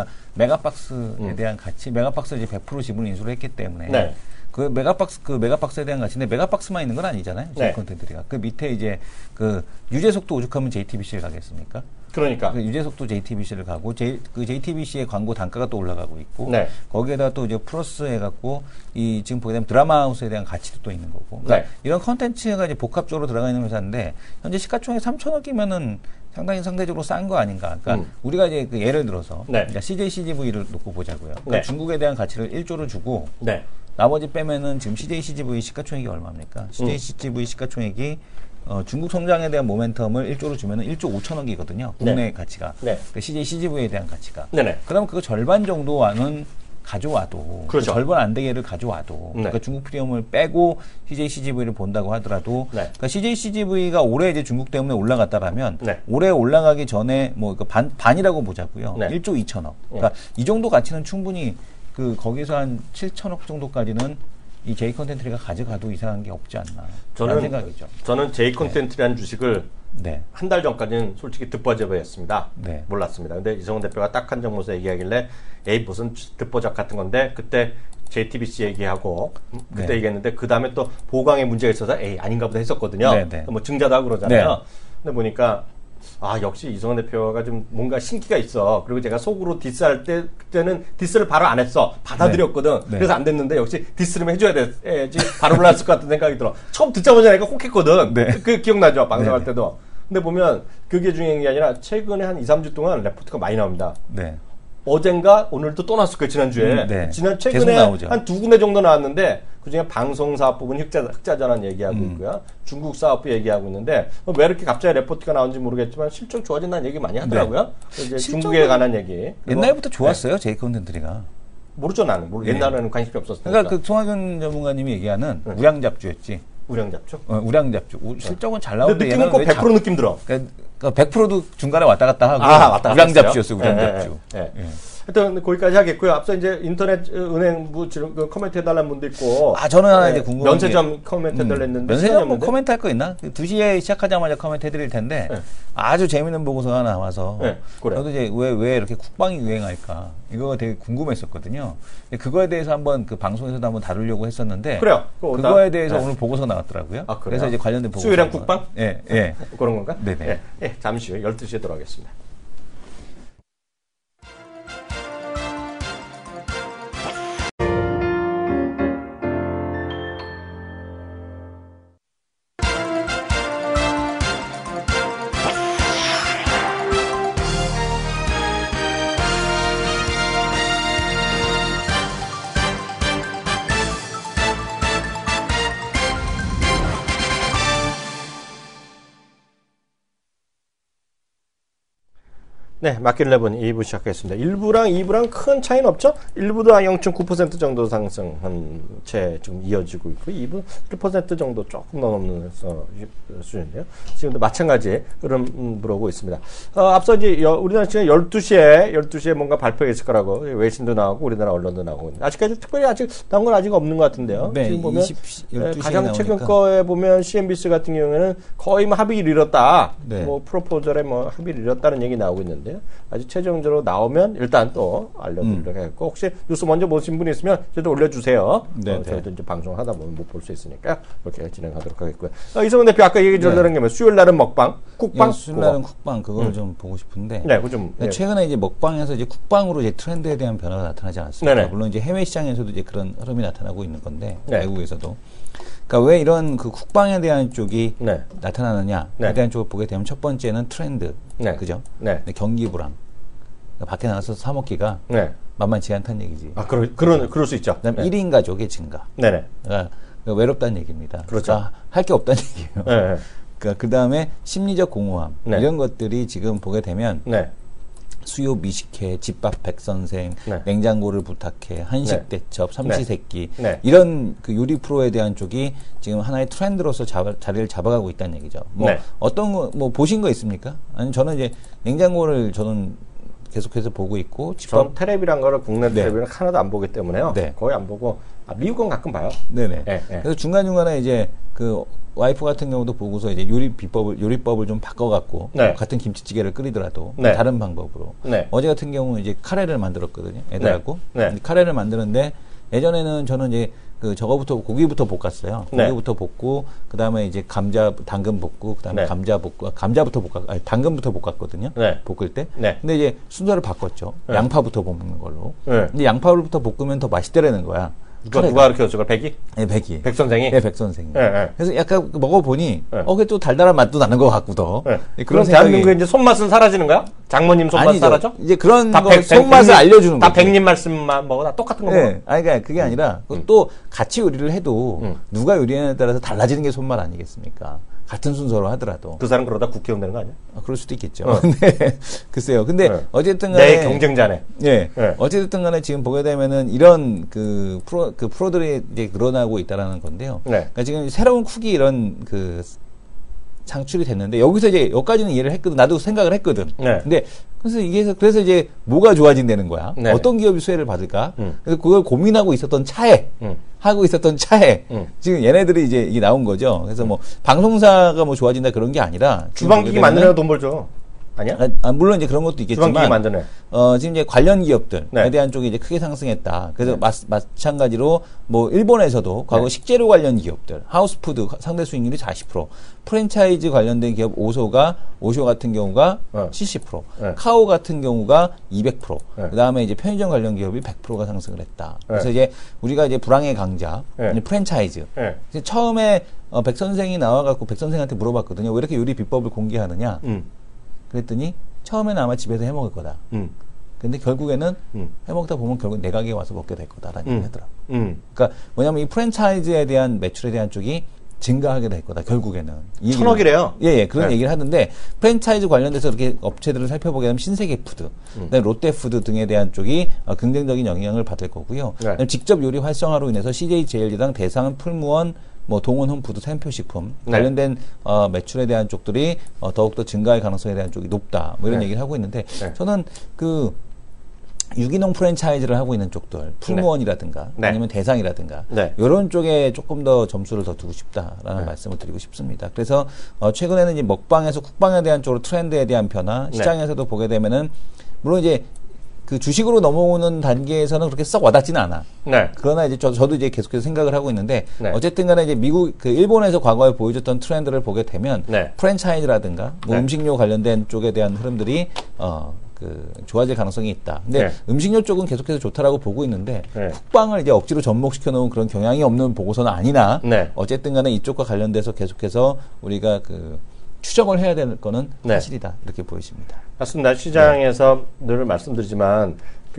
메가박스에 대한 가치, 메가박스 이제 100% 지분 인수를 했기 때문에. 네. 그 메가박스에 대한 가치인데 메가박스만 있는 건 아니잖아요. 네. J 콘텐츠가. 그 밑에 이제 그 유재 속도 오죽하면 JTBC를 가겠습니까? 그러니까. 그 유재 속도 JTBC를 가고 그 JTBC의 광고 단가가 또 올라가고 있고 네. 거기에다 또 이제 플러스 해갖고 이 지금 보게 되면 드라마하우스에 대한 가치도 또 있는 거고. 그러니까 네. 이런 컨텐츠가 이제 복합적으로 들어가 있는 회사인데 현재 시가총액 3천억이면은 상대적으로 싼 거 아닌가. 그러니까 우리가 이제 그 예를 들어서 네. CJ CGV를 놓고 보자고요. 그러니까 네. 중국에 대한 가치를 1조를 주고 네. 나머지 빼면은 지금 CJ CGV 시가총액이 얼마입니까? CJ CGV 시가총액이 중국 성장에 대한 모멘텀을 1조로 주면은 1조 5천억이거든요. 국내 네. 가치가. 네. 그 CJ CGV에 대한 가치가. 네네. 그러면 그거 절반 정도는 가져와도 그렇죠. 그 절반 안 되게를 가져와도 네. 그러니까 중국 프리미엄을 빼고 CJ CGV를 본다고 하더라도 네. 그러니까 CJ CGV가 올해 이제 중국 때문에 올라갔다라면 네. 올해 올라가기 전에 뭐 반이라고 보자고요. 네. 1조 2천억. 그러니까 이 정도 가치는 충분히 그 거기서 한 7천억 정도까지는 이 J 콘텐츠가 가져가도 이상한 게 없지 않나. 라는 생각이죠. 저는 J 콘텐츠라는 주식을 네. 한 달 전까지는 솔직히 듣보잡이었습니다. 네. 몰랐습니다. 근데 이성훈 대표가 딱 한 정모에서 얘기하길래 에이 무슨 듣보잡 같은 건데 그때 JTBC 얘기하고 그때 네. 얘기했는데 그 다음에 또 보강에 문제가 있어서 에이 아닌가 보다 했었거든요. 네, 네. 뭐 증자도 하고 그러잖아요. 네. 근데 보니까 아 역시 이성훈 대표가 좀 뭔가 신기가 있어. 그리고 제가 속으로 디스할 때 그때는 디스를 바로 안 했어. 받아들였거든. 네. 네. 그래서 안 됐는데 역시 디스를 해줘야 돼야지 바로 올라왔을 것 같은 생각이 들어. 처음 듣자마자 내가 혹했거든. 네. 그 기억나죠? 방송할 네. 때도. 근데 보면 그게 중요한 게 아니라 최근에 한 2, 3주 동안 레포트가 많이 나옵니다. 네. 어젠가 오늘도 또 나왔을 거예요. 지난주에. 네. 최근에 한 두 군데 정도 나왔는데 그중에 방송사업 부분 흑자 전환 얘기하고 있고요. 중국 사업부 얘기하고 있는데 왜 이렇게 갑자기 레포트가 나온지 모르겠지만 실적 좋아진다는 얘기 많이 하더라고요. 네. 이제 중국에 관한 얘기. 옛날부터 좋았어요. J 콘텐츠가. 모르죠 나는. 옛날에는 관심이 없었으니까. 그러니까 그 송하균 전문가님이 얘기하는 우량잡주였지. 우량잡주? 우량잡주. 실적은 잘 나오는데 느낌은 꼭 100% 느낌 들어. 그러니까 100%도 중간에 왔다 갔다 하고 왔다 우량잡주였어. 우량잡주. 예. 하여튼 거기까지 하겠고요. 앞서 이제 인터넷 은행부 그 코멘트 해달라는 분도 있고. 저는 하나 이제 궁금한 면세점 코멘트 해달랬는데. 면세점 뭐 코멘트 할 거 있나? 2시에 시작하자마자 코멘트 해드릴 텐데 아주 재밌는 보고서가 나와서 저도 이제 왜 이렇게 국방이 유행할까 이거가 되게 궁금했었거든요. 그거에 대해서 한번 그 방송에서도 한번 다루려고 했었는데 그래요. 그거에 대해서 오늘 보고서 나왔더라고요. 그래서 이제 관련된 보고서. 수요일엔 국방? 예. 그런 건가? 네네. 잠시 후에 12시에 돌아오겠습니다. 네, 마켓랩은 2부 시작하겠습니다. 1부랑 2부랑 큰 차이는 없죠? 1부도 한 0.9% 정도 상승한 채 지금 이어지고 있고, 2부 1% 정도 조금 넘는 수준인데요. 지금도 마찬가지 흐름 불어오고 있습니다. 앞서 이제 우리나라 시간 12시에 뭔가 발표가 있을 거라고 외신도 나오고 우리나라 언론도 나오고 있는데, 아직까지 특별히 나온 건 아직 없는 것 같은데요. 네, 지금 보면 12시에 가장 최근 거에 보면 CNBC 같은 경우에는 거의 뭐 합의를 이뤘다. 네. 뭐 프로포절에 뭐 합의를 이뤘다는 얘기 나오고 있는데, 아직 최종적으로 나오면 일단 또 알려드리도록 하겠고, 혹시 뉴스 먼저 보신 분이 있으면 저도 올려주세요. 저희도 이제 방송을 하다 보면 못 볼 수 있으니까 그렇게 진행하도록 하겠고요. 이성훈 대표 아까 얘기 드렸던 게 뭐 수요일 날은 먹방, 쿡방, 수요일 날은 쿡방 그걸 좀 보고 싶은데. 네, 그 좀. 최근에 이제 먹방에서 이제 쿡방으로 이제 트렌드에 대한 변화가 나타나지 않았습니까? 네네. 물론 이제 해외 시장에서도 이제 그런 흐름이 나타나고 있는 건데 외국에서도. 그러니까 왜 이런 그 쿡방에 대한 쪽이 나타나느냐에 대한 쪽을 보게 되면 첫 번째는 트렌드, 그죠? 경기 불황. 그러니까 밖에 나가서 사 먹기가 만만치 않다는 얘기지. 그럴 수 있죠. 그다음 1인 가족의 증가. 그러니까 외롭다는 얘기입니다. 그렇죠. 그러니까 할 게 없다는 얘기예요. 그러니까 그 다음에 심리적 공허함 이런 것들이 지금 보게 되면 수요 미식회, 집밥 백선생, 네. 냉장고를 부탁해, 한식 네. 대첩, 삼시세끼 네. 이런 그 요리 프로에 대한 쪽이 지금 하나의 트렌드로서 자리를 잡아가고 있다는 얘기죠. 뭐 네. 어떤 거 뭐 보신 거 있습니까? 아니 저는 이제 냉장고를 저는 계속해서 보고 있고 전 테레비란 거를 국내 네. 테레비는 하나도 안 보기 때문에요. 네. 거의 안 보고 미국은 가끔 봐요. 네네. 네, 네. 그래서 중간중간에 이제 그 와이프 같은 경우도 보고서 이제 요리법을 좀 바꿔갖고 네. 같은 김치찌개를 끓이더라도 네. 다른 방법으로. 네. 어제 같은 경우는 이제 카레를 만들었거든요. 애들하고. 네. 네. 카레를 만드는데 예전에는 저는 이제 그 고기부터 볶았어요. 네. 고기부터 볶고 그다음에 이제 당근 볶고 그다음에 네. 감자부터 당근부터 볶았거든요. 네. 볶을 때. 네. 근데 이제 순서를 바꿨죠. 네. 양파부터 볶는 걸로. 네. 근데 양파부터 볶으면 더 맛있더라는 거야. 누가 가르쳐줬어? 그걸 백이? 네, 백이. 백 선생이? 네, 백 선생이. 네, 네. 그래서 약간 먹어보니, 네. 그게 또 달달한 맛도 나는 것 같고도. 네. 네, 그럼 생각이- 대한민국에 이제 손맛은 사라지는 거야? 장모님 손맛 아니죠. 사라져? 이제 그런 다 거 백- 손맛을 백님- 알려주는 다 거죠. 백님 말씀만 먹어? 다 똑같은 거 먹어? 네, 아니, 그러니까 그게 아니라, 또 같이 요리를 해도, 누가 요리하냐에 따라서 달라지는 게 손맛 아니겠습니까? 같은 순서로 하더라도. 그 사람 그러다 국회의원 되는 거 아니야? 그럴 수도 있겠죠. 네. 글쎄요. 근데 네. 어쨌든 간에. 내 경쟁자네. 예. 네. 어쨌든 간에 지금 보게 되면은 이런 프로들이 이제 늘어나고 있다라는 건데요. 네. 그러니까 지금 새로운 쿡이 이런 창출이 됐는데 여기서 이제 여기까지는 이해를 했거든. 나도 생각을 했거든. 네. 근데 그래서 이제 뭐가 좋아진다는 거야? 네. 어떤 기업이 수혜를 받을까? 그래서 그걸 고민하고 있었던 차에 지금 얘네들이 이제 이게 나온 거죠. 그래서 뭐 방송사가 뭐 좋아진다 그런 게 아니라 주방기기 만드는 돈 벌죠. 아니야? 물론 이제 그런 것도 있겠지만 주방기기 만드네. 지금 이제 관련 기업들에 네. 대한 쪽이 이제 크게 상승했다. 그래서 마찬가지로 뭐 일본에서도 과거 식재료 관련 기업들, 하우스푸드 상대 수익률이 40%, 프랜차이즈 관련된 기업 오쇼 같은 경우가 70%, 네. 카오 같은 경우가 200%, 네. 그다음에 이제 편의점 관련 기업이 100%가 상승을 했다. 그래서 네. 이제 우리가 이제 불황의 강자, 네. 이제 프랜차이즈. 네. 그래서 처음에 백 선생이 나와갖고 백 선생한테 물어봤거든요. 왜 이렇게 요리 비법을 공개하느냐? 그랬더니 처음에는 아마 집에서 해먹을 거다. 근데 결국에는 해먹다 보면 결국 내 가게에 와서 먹게 될 거다라는 얘기 하더라고. 그러니까 뭐냐면 이 프랜차이즈에 대한 매출에 대한 쪽이 증가하게 될 거다. 결국에는. 1,000억이래요. 예, 그런 네. 얘기를 하는데 프랜차이즈 관련돼서 이렇게 업체들을 살펴보게 되면 신세계푸드, 그다음에 롯데푸드 등에 대한 쪽이 긍정적인 영향을 받을 거고요. 네. 직접 요리 활성화로 인해서 CJ제일제당, 대상, 풀무원, 뭐 동원홈푸드, 샘표식품 네. 관련된 매출에 대한 쪽들이 더욱더 증가할 가능성에 대한 쪽이 높다. 뭐 이런 네. 얘기를 하고 있는데 네. 저는 유기농 프랜차이즈를 하고 있는 쪽들, 풀무원이라든가 네. 아니면 대상이라든가 네. 이런 쪽에 조금 더 점수를 더 두고 싶다라는 말씀을 드리고 싶습니다. 그래서 최근에는 이제 먹방에서 쿡방에 대한 쪽으로 트렌드에 대한 변화, 시장에서도 보게 되면은 물론 이제 그 주식으로 넘어오는 단계에서는 그렇게 썩 와닿지는 않아. 네. 그러나 이제 저도 이제 계속해서 생각을 하고 있는데 네. 어쨌든 간에 이제 일본에서 과거에 보여줬던 트렌드를 보게 되면 네. 프랜차이즈라든가 뭐 네. 음식료 관련된 쪽에 대한 흐름들이 좋아질 가능성이 있다. 근데 네. 음식료 쪽은 계속해서 좋다라고 보고 있는데 네. 쿡방을 이제 억지로 접목시켜 놓은 그런 경향이 없는 보고서는 아니나 네. 어쨌든 간에 이쪽과 관련돼서 계속해서 우리가 추정을 해야 될 거는 네. 사실이다. 이렇게 보여집니다. 맞습니다. 시장에서 늘 말씀드리지만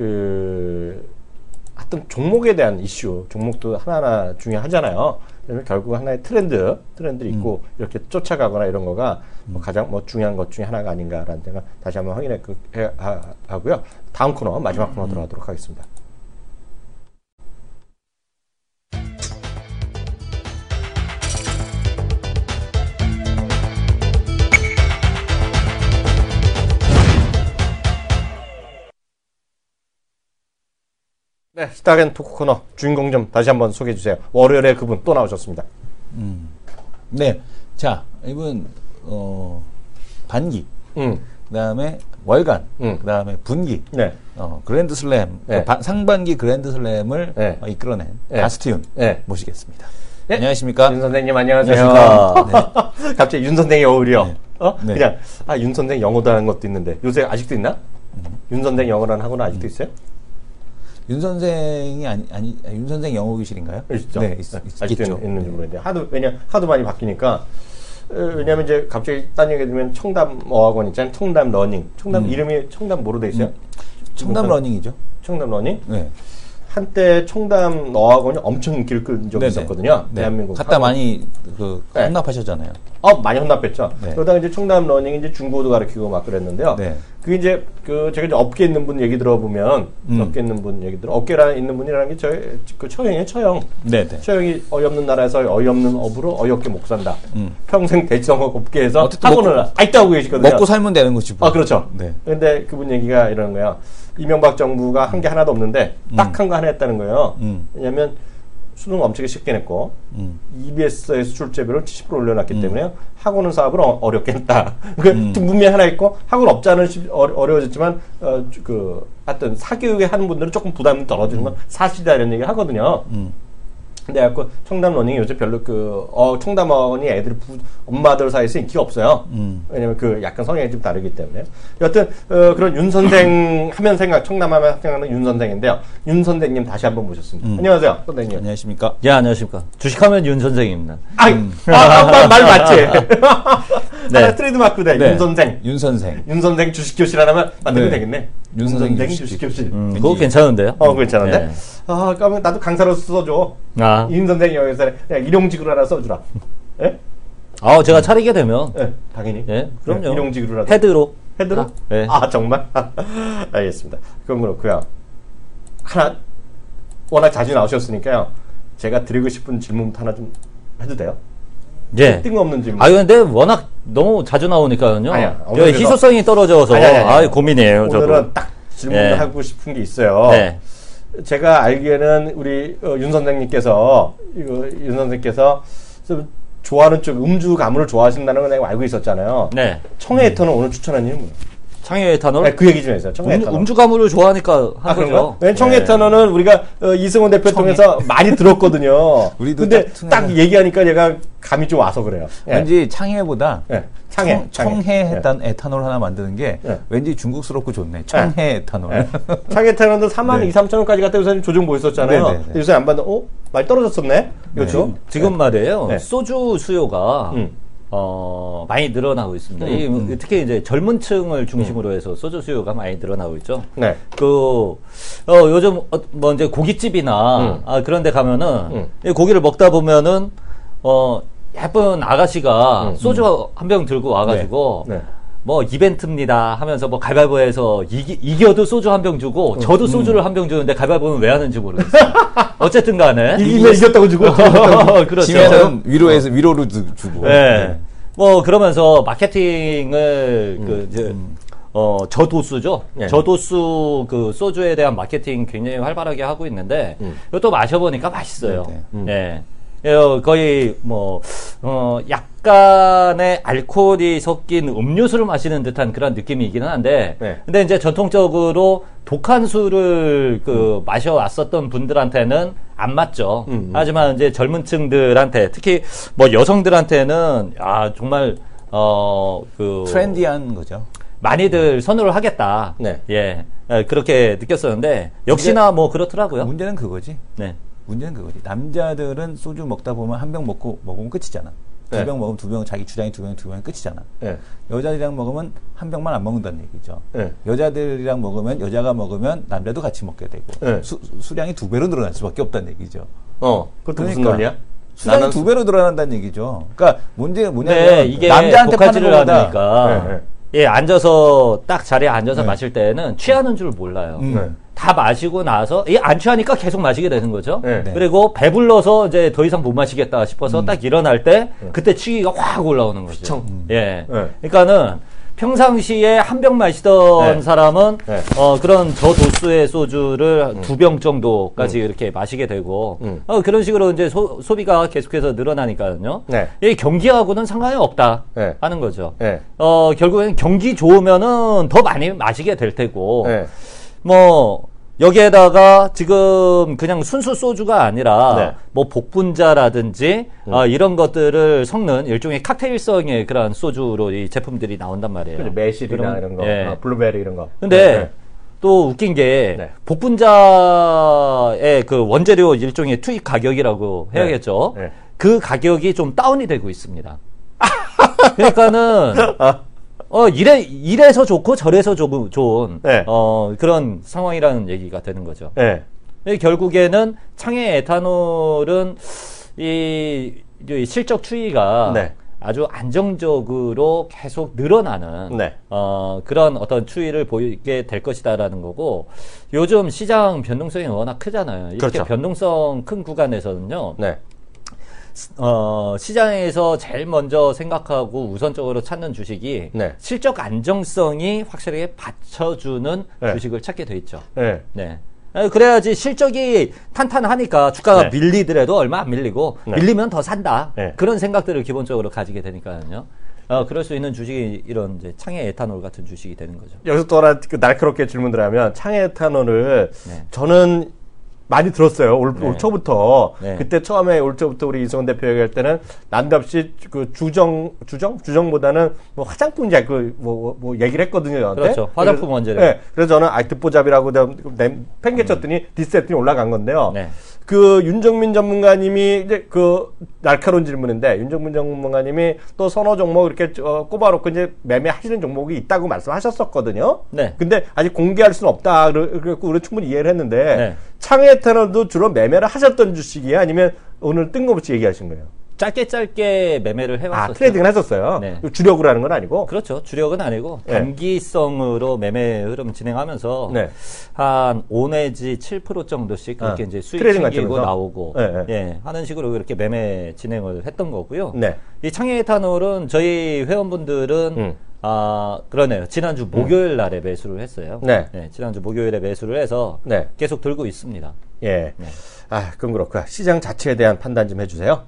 하여튼 종목에 대한 이슈, 종목도 하나하나 중요하잖아요. 그러면 결국 하나의 트렌드를 있고 이렇게 쫓아가거나 이런 거가 가장 중요한 것 중에 하나가 아닌가라는 생각 다시 한번 확인해 하고요. 다음 코너, 마지막 코너 들어가도록 하겠습니다. 네, 스타겐 토크 코너 주인공 좀 다시 한번 소개해 주세요. 월요일에 그분 또 나오셨습니다. 네. 자, 이분 반기. 그다음에 월간. 그다음에 분기. 네. 그랜드 슬램. 네. 상반기 그랜드 슬램을 네. 이끌어낸 네. 바스티온 네. 모시겠습니다. 네. 안녕하십니까? 윤 선생님 안녕하세요. 안녕하십니까? 갑자기 윤 선생이 어울려. 네. 네. 그냥 윤 선생 영어도 하는 것도 있는데 요새 아직도 있나? 윤 선생 영어라는 학원 아직도 있어요? 윤 선생이 윤 선생 영어 교실인가요? 있죠. 네, 아직도 있겠죠. 있는지 모르겠는데 하도 많이 바뀌니까. 왜냐면 이제 갑자기 딴 얘기 들으면 청담 어학원 있잖아요. 청담 러닝. 이름이 청담 뭐로 돼 있어요? 청담 러닝이죠. 청담 러닝? 네. 한때 청담 어학원이 엄청 인기를 끌은 적이 있었거든요. 네. 대한민국. 갖다 많이 네. 혼납하셨잖아요. 많이 혼납했죠. 네. 그러다가 이제 청담 러닝 이제 중고도 가르치고 막 그랬는데요. 네. 그 이제 제가 이제 업계에 있는 분 얘기 들어보면 업계에 있는 분 얘기 업계에 있는 분이라는 게 저희 그 처형이에요, 처형. 네네. 처형이 어이없는 나라에서 어이없는 업으로 어이없게 못 산다. 평생 대지성업 업계에서 어쨌든 학원을 아직도 하고 계시거든요. 먹고 살면 되는 거지. 뭐. 아, 그렇죠. 네. 근데 그분 얘기가 이러는 거예요. 이명박 정부가 한 게 하나도 없는데 딱 한 거 하나 했다는 거예요. 왜냐면 수능 엄청 쉽게 냈고 EBS의 수출제비를 70% 올려놨기 때문에 학원 사업을 어렵게 했다. 그러니까 문명이 하나 있고 학원 업자는 어려워졌지만 하여튼 사교육에 하는 분들은 조금 부담이 덜어지는 건 사실이다 이런 얘기를 하거든요. 근데 약간 청담 러닝이 요새 별로 청담 어원이 애들 엄마들 사이에서 인기가 없어요. 왜냐면 약간 성향이 좀 다르기 때문에. 여하튼, 그런 윤 선생 하면 청담 하면 생각나는 윤 선생인데요. 윤 선생님 다시 한번 모셨습니다. 안녕하세요, 선생님. 안녕하십니까? 예, 안녕하십니까. 주식하면 윤 선생입니다. 말 맞지? 네. 하나 트레이드마크네, 네. 윤 선생. 윤 선생. 윤 선생 주식교실 하나만 만들면 네. 되겠네. 윤 선생 주식교실. 그거 괜찮은데요? 괜찮은데? 네. 그러면 나도 강사로서 써줘. 윤 선생이 여기서 그냥 일용직으로 하나 써주라. 예? 제가 차리게 되면. 네, 당연히. 예, 그럼요. 일용직으로라도. 헤드로. 헤드로? 네. 정말? 알겠습니다. 그건 그렇고요. 하나, 워낙 자주 나오셨으니까요. 제가 드리고 싶은 질문부터 하나 좀 해도 돼요? 예. 뜬금없는 질문. 근데 워낙 너무 자주 나오니까요. 아니야, 희소성이 떨어져서. 고민이에요, 저도. 오늘은 딱 질문을 하고 싶은 게 있어요. 네. 제가 알기에는 우리 윤 선생님께서 좀 좋아하는 쪽 음주 가물을 좋아하신다는 걸 내가 알고 있었잖아요. 네. 청해 에탄올 오늘 추천한 이유는 뭐예요? 청해 에탄올? 네, 그 얘기 좀 해주세요. 청해 에탄올. 음주 가물을 좋아하니까 한 거죠. 왜냐면 청해 에탄올은 우리가 이승원 대표 통해서 많이 들었거든요. 우리도 근데 딱 얘기하니까 얘가 감이 좀 와서 그래요. 왠지 창해보다 청해했던 에탄올 하나 만드는 게 왠지 중국스럽고 좋네. 청해 에탄올. 청해 에탄올도 3만 2, 3천 원까지 갔다 요새 조정 보였었잖아요. 요새 안 받는, 많이 떨어졌었네? 이거죠? 지금 말이에요. 소주 수요가 많이 늘어나고 있습니다. 특히 이제 젊은 층을 중심으로 해서 소주 수요가 많이 늘어나고 있죠. 네. 요즘 이제 고깃집이나 그런 데 가면은 고기를 먹다 보면은 예쁜 아가씨가 소주 한 병 들고 와가지고 뭐 이벤트입니다 하면서 뭐 가위바위보해서 이겨도 소주 한 병 주고 저도 소주를 한 병 주는데 가위바위보는 왜 하는지 모르겠어요. 어쨌든 간에 이기면 이겼다고 주고 그렇죠. 지면은 위로로 주고. 네. 뭐 그러면서 마케팅을 저도수죠. 저도수 소주에 대한 마케팅 굉장히 활발하게 하고 있는데 이것도 마셔보니까 맛있어요. 네. 거의 약간의 알코올이 섞인 음료수를 마시는 듯한 그런 느낌이기는 한데, 근데 이제 전통적으로 독한 술을 마셔왔었던 분들한테는 안 맞죠. 하지만 이제 젊은 층들한테, 특히 여성들한테는, 정말, 트렌디한 거죠. 많이들 선호를 하겠다. 네. 예. 그렇게 느꼈었는데, 역시나 그렇더라고요. 문제는 그거지. 네. 문제는 그거지. 남자들은 소주 먹다 보면 한 병 먹으면 끝이잖아. 두 병 먹으면 두 병, 자기 주량이 두 병이 끝이잖아. 여자들이랑 먹으면 한 병만 안 먹는다는 얘기죠. 여자들이랑 먹으면, 여자가 먹으면 남자도 같이 먹게 되고, 수량이 2배로 늘어날 수밖에 없다는 얘기죠. 그것도 무슨 논리야? 수량이 2배로 늘어난다는 얘기죠. 그러니까 문제가 뭐냐면, 네, 이게 남자한테 파는 독하지를 거보다, 않으니까. 예, 앉아서, 딱 자리에 앉아서 마실 때는 취하는 줄 몰라요. 다 마시고 나서, 안 취하니까 계속 마시게 되는 거죠. 그리고 배불러서 이제 더 이상 못 마시겠다 싶어서 딱 일어날 때, 그때 취기가 확 올라오는 거죠. 예. 그러니까는, 평상시에 한 병 마시던 사람은, 그런 저도수의 소주를 2병 정도까지 이렇게 마시게 되고, 그런 식으로 이제 소비가 계속해서 늘어나니까요. 이 경기하고는 상관이 없다. 하는 거죠. 결국엔 경기 좋으면은 더 많이 마시게 될 테고, 여기에다가 지금 그냥 순수 소주가 아니라 복분자라든지 이런 것들을 섞는 일종의 칵테일성의 그런 소주로 이 제품들이 나온단 말이에요. 매실이나 이런 거, 블루베리 이런 거. 근데 또 웃긴 게 복분자의 원재료 일종의 투입 가격이라고 해야겠죠. 그 가격이 좀 다운이 되고 있습니다. 그러니까는 이래서 좋고 저래서 좋은 그런 상황이라는 얘기가 되는 거죠. 결국에는 창해 에탄올은 이 실적 추이가 아주 안정적으로 계속 늘어나는 네. 그런 어떤 추이를 보이게 될 것이다라는 거고 요즘 시장 변동성이 워낙 크잖아요. 이렇게 그렇죠. 변동성 큰 구간에서는요. 네. 시장에서 제일 먼저 생각하고 우선적으로 찾는 주식이 네. 실적 안정성이 확실하게 받쳐주는 네. 주식을 찾게 돼 있죠. 네. 네. 그래야지 실적이 탄탄하니까 주가가 네. 밀리더라도 얼마 안 밀리고 네. 밀리면 더 산다. 네. 그런 생각들을 기본적으로 가지게 되니까요. 그럴 수 있는 주식이 이런 이제 창해 에탄올 같은 주식이 되는 거죠. 여기서 또 하나 날카롭게 질문을 하면 창해 에탄올을 네. 저는 많이 들었어요. 올 초부터. 네. 그때 처음에 올 초부터 우리 이성훈 대표 얘기할 때는 난데없이 그 주정보다는 뭐 화장품이자 뭐 얘기를 했거든요. 저한테. 그렇죠. 화장품 원재료. 네. 그래서 저는 듣보잡이라고 팽개쳤더니 디스했더니 올라간 건데요. 네. 그 윤정민 전문가님이 이제 그 날카로운 질문인데 윤정민 전문가님이 또 선호 종목 이렇게 꼽아놓고 이제 매매하시는 종목이 있다고 말씀하셨었거든요. 네. 근데 아직 공개할 수는 없다. 그래갖고 우리 충분히 이해를 했는데 네. 창해 에탄올도 주로 매매를 하셨던 주식이에요? 아니면 오늘 뜬금없이 얘기하신 거예요? 짧게 매매를 해왔었어요. 트레이딩을 하셨어요. 네. 주력으로 하는 건 아니고. 그렇죠. 주력은 아니고 네. 단기성으로 매매 흐름 진행하면서 네. 한 5 내지 7% 정도씩 그렇게 이제 수익 트레이딩 챙기고 관점에서? 나오고 네, 네. 예, 하는 식으로 그렇게 매매 진행을 했던 거고요. 네. 이 창해 에탄올은 저희 회원분들은 그러네요. 지난주 목요일 날에 매수를 했어요. 네. 지난주 목요일에 매수를 해서 네. 계속 들고 있습니다. 예. 네. 그럼 그렇고요. 시장 자체에 대한 판단 좀 해주세요.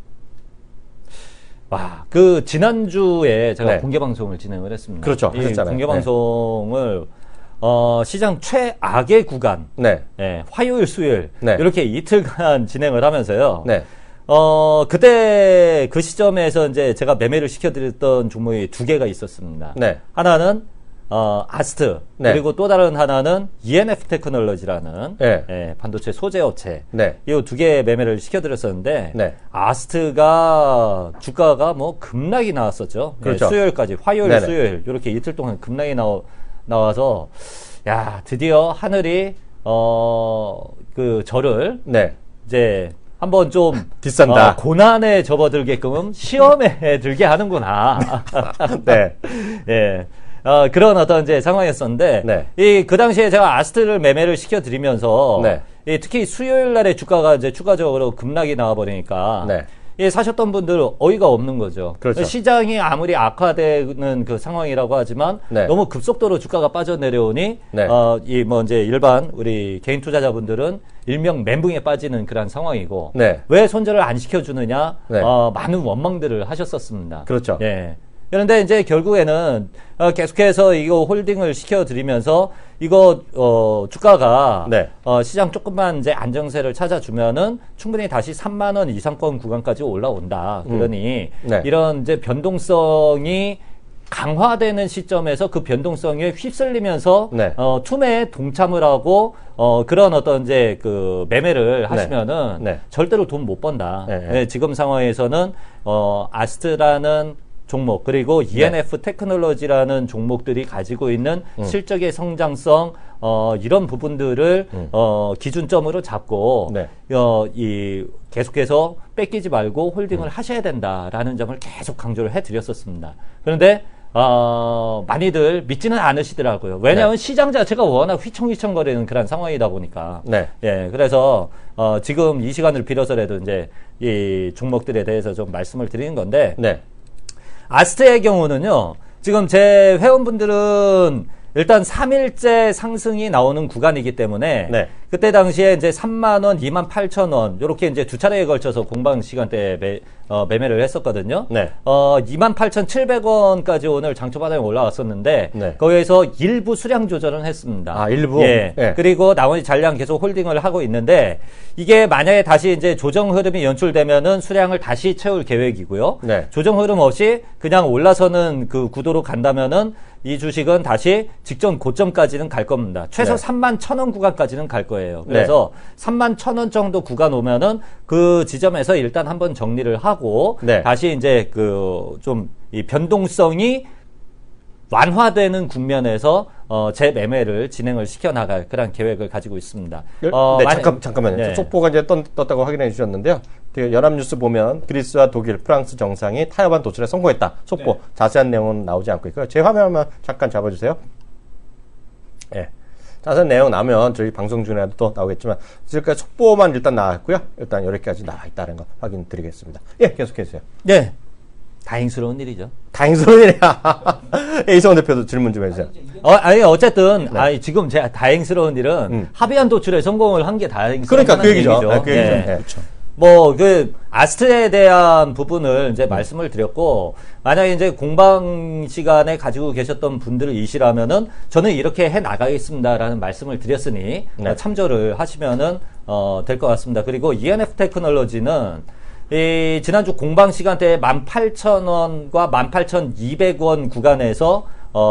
와, 그 지난주에 제가 네. 공개 방송을 진행을 했습니다. 그렇죠. 이 하셨잖아요. 공개 방송을 시장 최악의 구간, 네. 화요일, 수요일 네. 이렇게 이틀간 진행을 하면서요. 네. 그때 그 시점에서 이제 제가 매매를 시켜드렸던 종목이 2개가 있었습니다. 네. 하나는 아스트 네. 그리고 또 다른 하나는 ENF 테크놀로지라는 네. 반도체 소재 업체 네. 이 2개 매매를 시켜드렸었는데 네. 아스트가 주가가 뭐 급락이 나왔었죠. 그렇죠. 수요일까지 화요일, 네네. 수요일 이렇게 이틀 동안 급락이 나와서 야 드디어 하늘이 그 저를 네. 이제 한번 좀 비싼다. 고난에 접어들게끔 시험에 들게 하는구나. 네. 예. 그런 어떤 이제 상황이었었는데, 네. 그 당시에 제가 아스트를 매매를 시켜드리면서, 네. 특히 수요일 날에 주가가 이제 추가적으로 급락이 나와버리니까, 네. 사셨던 분들 어이가 없는 거죠. 그렇죠. 시장이 아무리 악화되는 그 상황이라고 하지만, 네. 너무 급속도로 주가가 빠져내려오니, 네. 이제 일반 우리 개인 투자자분들은 일명 멘붕에 빠지는 그런 상황이고, 네. 왜 손절을 안 시켜주느냐, 네. 많은 원망들을 하셨었습니다. 그렇죠. 예. 그런데 이제 결국에는 계속해서 이거 홀딩을 시켜드리면서 이거 주가가 네. 시장 조금만 이제 안정세를 찾아주면은 충분히 다시 3만 원 이상권 구간까지 올라온다. 그러니 네. 이런 이제 변동성이 강화되는 시점에서 그 변동성에 휩쓸리면서 네. 투매에 동참을 하고 그런 어떤 이제 그 매매를 하시면은 네. 절대로 돈 못 번다. 네. 예, 지금 상황에서는 아스트라는 종목 그리고 ENF 테크놀로지라는 종목들이 가지고 있는 실적의 성장성 이런 부분들을 기준점으로 잡고 네. 계속해서 뺏기지 말고 홀딩을 하셔야 된다라는 점을 계속 강조를 해드렸었습니다. 그런데 많이들 믿지는 않으시더라고요. 왜냐하면 시장 자체가 워낙 휘청휘청거리는 그런 상황이다 보니까. 네. 예, 그래서 지금 이 시간을 빌어서라도 이제 이 종목들에 대해서 좀 말씀을 드리는 건데. 네. 아스트의 경우는요, 지금 제 회원분들은 일단 3일째 상승이 나오는 구간이기 때문에, 네. 그때 당시에 이제 3만원, 28,000원, 요렇게 이제 두 차례에 걸쳐서 공방 시간대에 매매를 했었거든요. 네. 28,700원까지 오늘 장초바닥에 올라왔었는데, 네. 거기에서 일부 수량 조절은 했습니다. 일부? 예. 네. 그리고 나머지 잔량 계속 홀딩을 하고 있는데, 이게 만약에 다시 이제 조정 흐름이 연출되면은 수량을 다시 채울 계획이고요. 네. 조정 흐름 없이 그냥 올라서는 그 구도로 간다면은 이 주식은 다시 직전 고점까지는 갈 겁니다. 최소 네. 31,000원 구간까지는 갈 거예요. 그래서 31,000원 정도 구간 오면은 그 지점에서 일단 한번 정리를 하고 네. 다시 이제 그 좀 이 변동성이 완화되는 국면에서 재매매를 진행을 시켜나갈 그런 계획을 가지고 있습니다. 네, 잠깐만요. 네. 속보가 이제 떴다고 확인해 주셨는데요. 연합뉴스 보면 그리스와 독일, 프랑스 정상이 타협안 도출에 성공했다. 속보. 네. 자세한 내용은 나오지 않고 있고요. 제 화면만 잠깐 잡아주세요. 예. 자세한 내용 나오면 저희 방송 중에라도 또 나오겠지만 지금까지 속보만 일단 나왔고요. 일단 여기까지 나와 있다는 거 확인 드리겠습니다. 예, 계속해 주세요. 네. 다행스러운 일이죠. 다행스러운 일이야. 이성원 대표도 질문 좀 해주세요. 아니, 어쨌든, 네. 지금 제가 다행스러운 일은 합의안 도출에 성공을 한 게 다행스러운 그러니까 그 얘기죠. 네, 그 얘기죠. 네. 네. 그렇죠. 아스트에 대한 부분을 이제 말씀을 드렸고, 만약에 이제 공방 시간에 가지고 계셨던 분들이시라면은, 저는 이렇게 해 나가겠습니다라는 말씀을 드렸으니, 네. 참조를 하시면은, 될 것 같습니다. 그리고 ENF 테크놀로지는, 지난주 공방 시간대에 18,000원과 18,200원 구간에서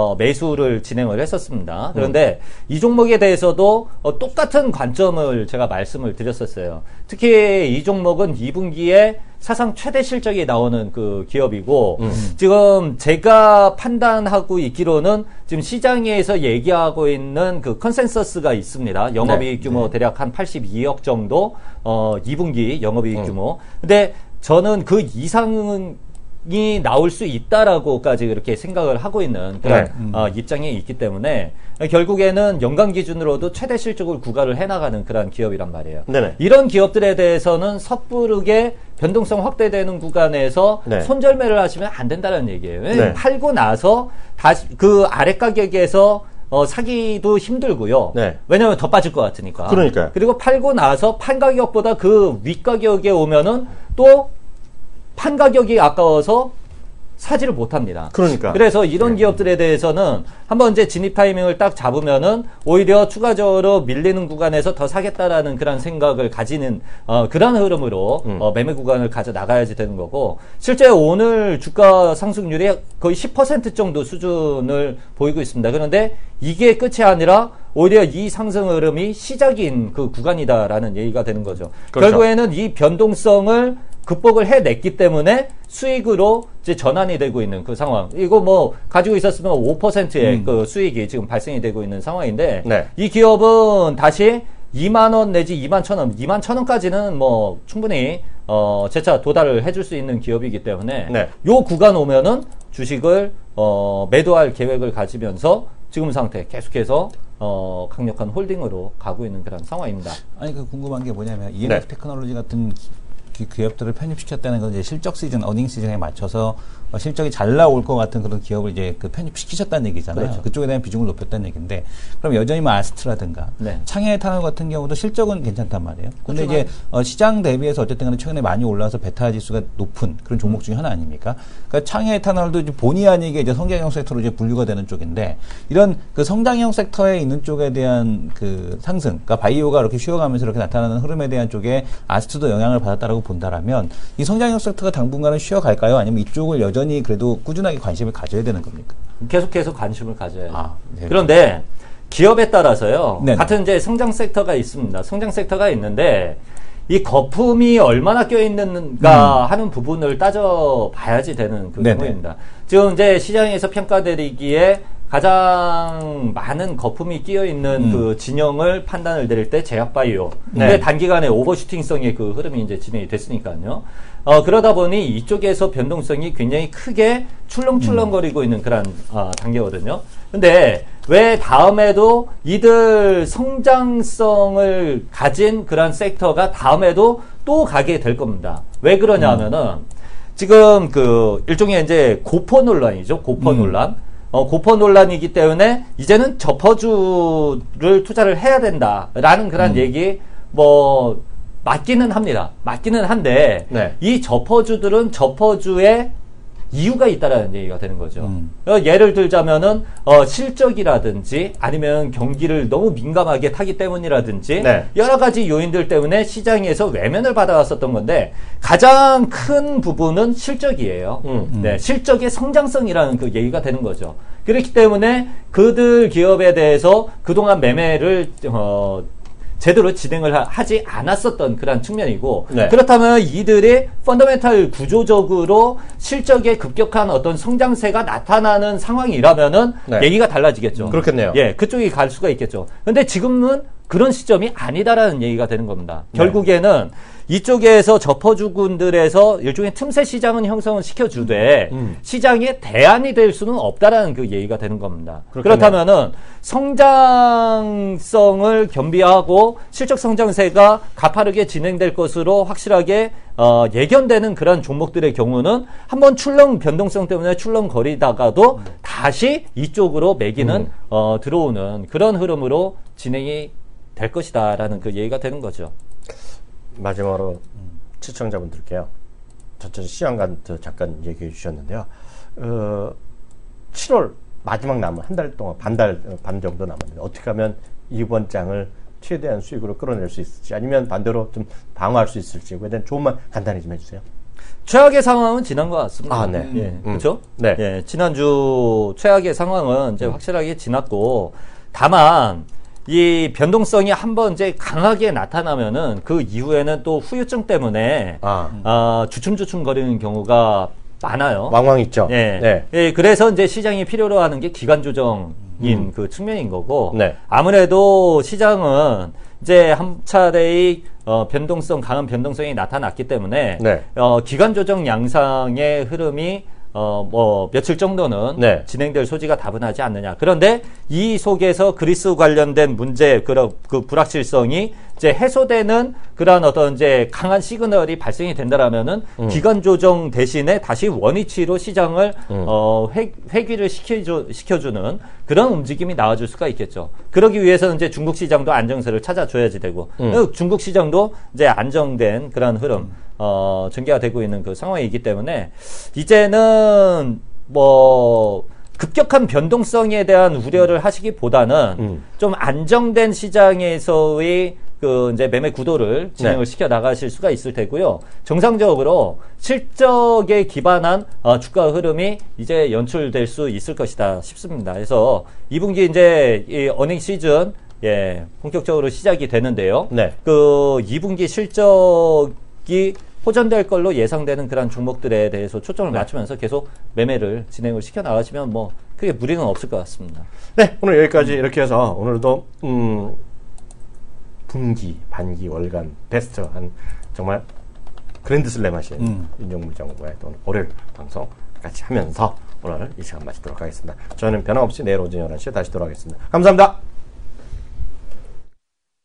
매수를 진행을 했었습니다. 그런데 이 종목에 대해서도 똑같은 관점을 제가 말씀을 드렸었어요. 특히 이 종목은 2분기에 사상 최대 실적이 나오는 그 기업이고 지금 제가 판단하고 있기로는 지금 시장에서 얘기하고 있는 그 컨센서스가 있습니다. 영업이익 규모 대략 한 82억 정도 2분기 영업이익 규모. 근데 저는 그 이상은 이 나올 수 있다라고까지 그렇게 생각을 하고 있는 그런 입장이 있기 때문에 결국에는 연간 기준으로도 최대 실적을 구가를 해나가는 그런 기업이란 말이에요. 네네. 이런 기업들에 대해서는 섣부르게 변동성 확대되는 구간에서 네. 손절매를 하시면 안 된다는 얘기예요. 네. 팔고 나서 다시 그 아래 가격에서 사기도 힘들고요. 네. 왜냐하면 더 빠질 것 같으니까. 그러니까요. 그리고 팔고 나서 판 가격보다 그 윗가격에 오면은 또 판 가격이 아까워서 사지를 못합니다. 그러니까. 그래서 이런 기업들에 대해서는 한번 이제 진입 타이밍을 딱 잡으면은 오히려 추가적으로 밀리는 구간에서 더 사겠다라는 그런 생각을 가지는 그런 흐름으로 매매 구간을 가져 나가야지 되는 거고 실제 오늘 주가 상승률이 거의 10% 정도 수준을 보이고 있습니다. 그런데 이게 끝이 아니라 오히려 이 상승 흐름이 시작인 그 구간이다라는 얘기가 되는 거죠. 그렇죠. 결국에는 이 변동성을 극복을 해냈기 때문에 수익으로 이제 전환이 되고 있는 그 상황. 이거 뭐 가지고 있었으면 5%의 그 수익이 지금 발생이 되고 있는 상황인데 네. 이 기업은 다시 2만 원 내지 2만 1,000원, 2만 1,000원까지는 뭐 충분히 재차 도달을 해줄 수 있는 기업이기 때문에 네. 요 구간 오면은 주식을 매도할 계획을 가지면서 지금 상태 계속해서 강력한 홀딩으로 가고 있는 그런 상황입니다. 아니 그 궁금한 게 뭐냐면 ENF 네. 테크놀로지 같은 기업들을 편입시켰다는 건 이제 실적 시즌, 어닝 시즌에 맞춰서 실적이 잘 나올 것 같은 그런 기업을 이제 그 편입시키셨다는 얘기잖아요. 그렇죠. 그쪽에 대한 비중을 높였다는 얘기인데, 그럼 여전히 뭐 아스트라든가 네. 창해 탄원 같은 경우도 실적은 괜찮단 말이에요. 근데 이제 시장 대비해서 어쨌든 간에 최근에 많이 올라와서 베타 지수가 높은 그런 종목 중에 하나 아닙니까? 그러니까 창해 탄원도 이제 본의 아니게 이제 성장형 섹터로 이제 분류가 되는 쪽인데, 이런 그 성장형 섹터에 있는 쪽에 대한 그 상승, 그러니까 바이오가 이렇게 쉬어가면서 이렇게 나타나는 흐름에 대한 쪽에 아스트도 영향을 받았다라고 본다라면 이 성장형 섹터가 당분간은 쉬어갈까요? 아니면 이쪽을 여전히 그래도 꾸준하게 관심을 가져야 되는 겁니까? 계속해서 관심을 가져야 돼요. 네. 그런데 기업에 따라서요. 네네. 같은 이제 성장 섹터가 있습니다. 성장 섹터가 있는데 이 거품이 얼마나 껴있는가 하는 부분을 따져봐야지 되는 그 경우입니다. 지금 이제 시장에서 평가되기에 가장 많은 거품이 끼어있는 그 진영을 판단을 내릴 때 제약바이오. 근데 단기간에 오버슈팅성의 그 흐름이 이제 진행이 됐으니까요. 그러다 보니 이쪽에서 변동성이 굉장히 크게 출렁출렁거리고 있는 그런 단계거든요. 근데 왜 다음에도 이들 성장성을 가진 그런 섹터가 다음에도 또 가게 될 겁니다. 왜 그러냐 하면은 지금 그 일종의 이제 고퍼 논란이죠. 고퍼 논란. 고퍼 논란이기 때문에 이제는 저퍼주를 투자를 해야 된다라는 그런 얘기 뭐 맞기는 합니다. 맞기는 한데 네. 이 저퍼주들은 저퍼주의 이유가 있다라는 얘기가 되는 거죠. 예를 들자면은 실적이라든지 아니면 경기를 너무 민감하게 타기 때문이라든지 네. 여러 가지 요인들 때문에 시장에서 외면을 받아왔었던 건데 가장 큰 부분은 실적이에요. 네, 실적의 성장성이라는 그 얘기가 되는 거죠. 그렇기 때문에 그들 기업에 대해서 그동안 매매를 제대로 진행을 하지 않았었던 그런 측면이고 네. 그렇다면 이들이 펀더멘탈 구조적으로 실적에 급격한 어떤 성장세가 나타나는 상황이라면은 네. 얘기가 달라지겠죠. 그렇겠네요. 예, 그쪽이 갈 수가 있겠죠. 근데 지금은 그런 시점이 아니다라는 얘기가 되는 겁니다. 네. 결국에는 이쪽에서 접어주군들에서 일종의 틈새 시장은 형성을 시켜주되 시장의 대안이 될 수는 없다라는 그 얘기가 되는 겁니다. 그렇겠네요. 그렇다면은 성장성을 겸비하고 실적 성장세가 가파르게 진행될 것으로 확실하게 예견되는 그런 종목들의 경우는 한번 출렁 변동성 때문에 출렁거리다가도 다시 이쪽으로 매기는 들어오는 그런 흐름으로 진행이 될 것이다라는 그 얘기가 되는 거죠. 마지막으로 시청자분들께요. 전체 시황관트 잠깐 얘기해 주셨는데요. 7월 마지막 남은 한 달 동안 반 정도 남았는데 어떻게 하면 이번 장을 최대한 수익으로 끌어낼 수 있을지 아니면 반대로 좀 방어할 수 있을지 그에 대한 조금만 간단히 좀 해주세요. 최악의 상황은 지난 것 같습니다. 아, 네. 예, 그렇죠? 네. 예, 지난주 최악의 상황은 이제 확실하게 지났고 다만 이 변동성이 한번 이제 강하게 나타나면은 그 이후에는 또 후유증 때문에 주춤주춤 거리는 경우가 많아요. 왕왕 있죠. 예. 네. 예, 그래서 이제 시장이 필요로 하는 게 기간 조정인 그 측면인 거고 네. 아무래도 시장은 이제 한 차례의 강한 변동성이 나타났기 때문에 네. 기간 조정 양상의 흐름이 며칠 정도는 네. 진행될 소지가 다분하지 않느냐. 그런데 이 속에서 그리스 관련된 문제, 그 불확실성이 이제 해소되는 그러한 어떤 이제 강한 시그널이 발생이 된다라면은 기간 조정 대신에 다시 원위치로 시장을 회귀를 시켜주는 그런 움직임이 나와줄 수가 있겠죠. 그러기 위해서는 이제 중국 시장도 안정세를 찾아줘야지 되고 중국 시장도 이제 안정된 그런 흐름. 전개가 되고 있는 그 상황이기 때문에 이제는 급격한 변동성에 대한 우려를 하시기보다는 좀 안정된 시장에서의 그 이제 매매 구도를 진행을 네. 시켜 나가실 수가 있을 테고요. 정상적으로 실적에 기반한 주가 흐름이 이제 연출될 수 있을 것이다 싶습니다. 그래서 2분기 이제 이 어닝 시즌 본격적으로 시작이 되는데요. 네. 그 2분기 실적이 호전될 걸로 예상되는 그런 종목들에 대해서 초점을 네. 맞추면서 계속 매매를 진행을 시켜 나가시면 크게 무리는 없을 것 같습니다. 네, 오늘 여기까지 이렇게 해서 오늘도 분기, 반기, 월간 베스트 한 정말 그랜드슬램 하신 윤정무 장관의 오늘 월요일 방송 같이 하면서 오늘 이 시간 마치도록 하겠습니다. 저는 변함없이 내일 오전 11시에 다시 돌아오겠습니다. 감사합니다.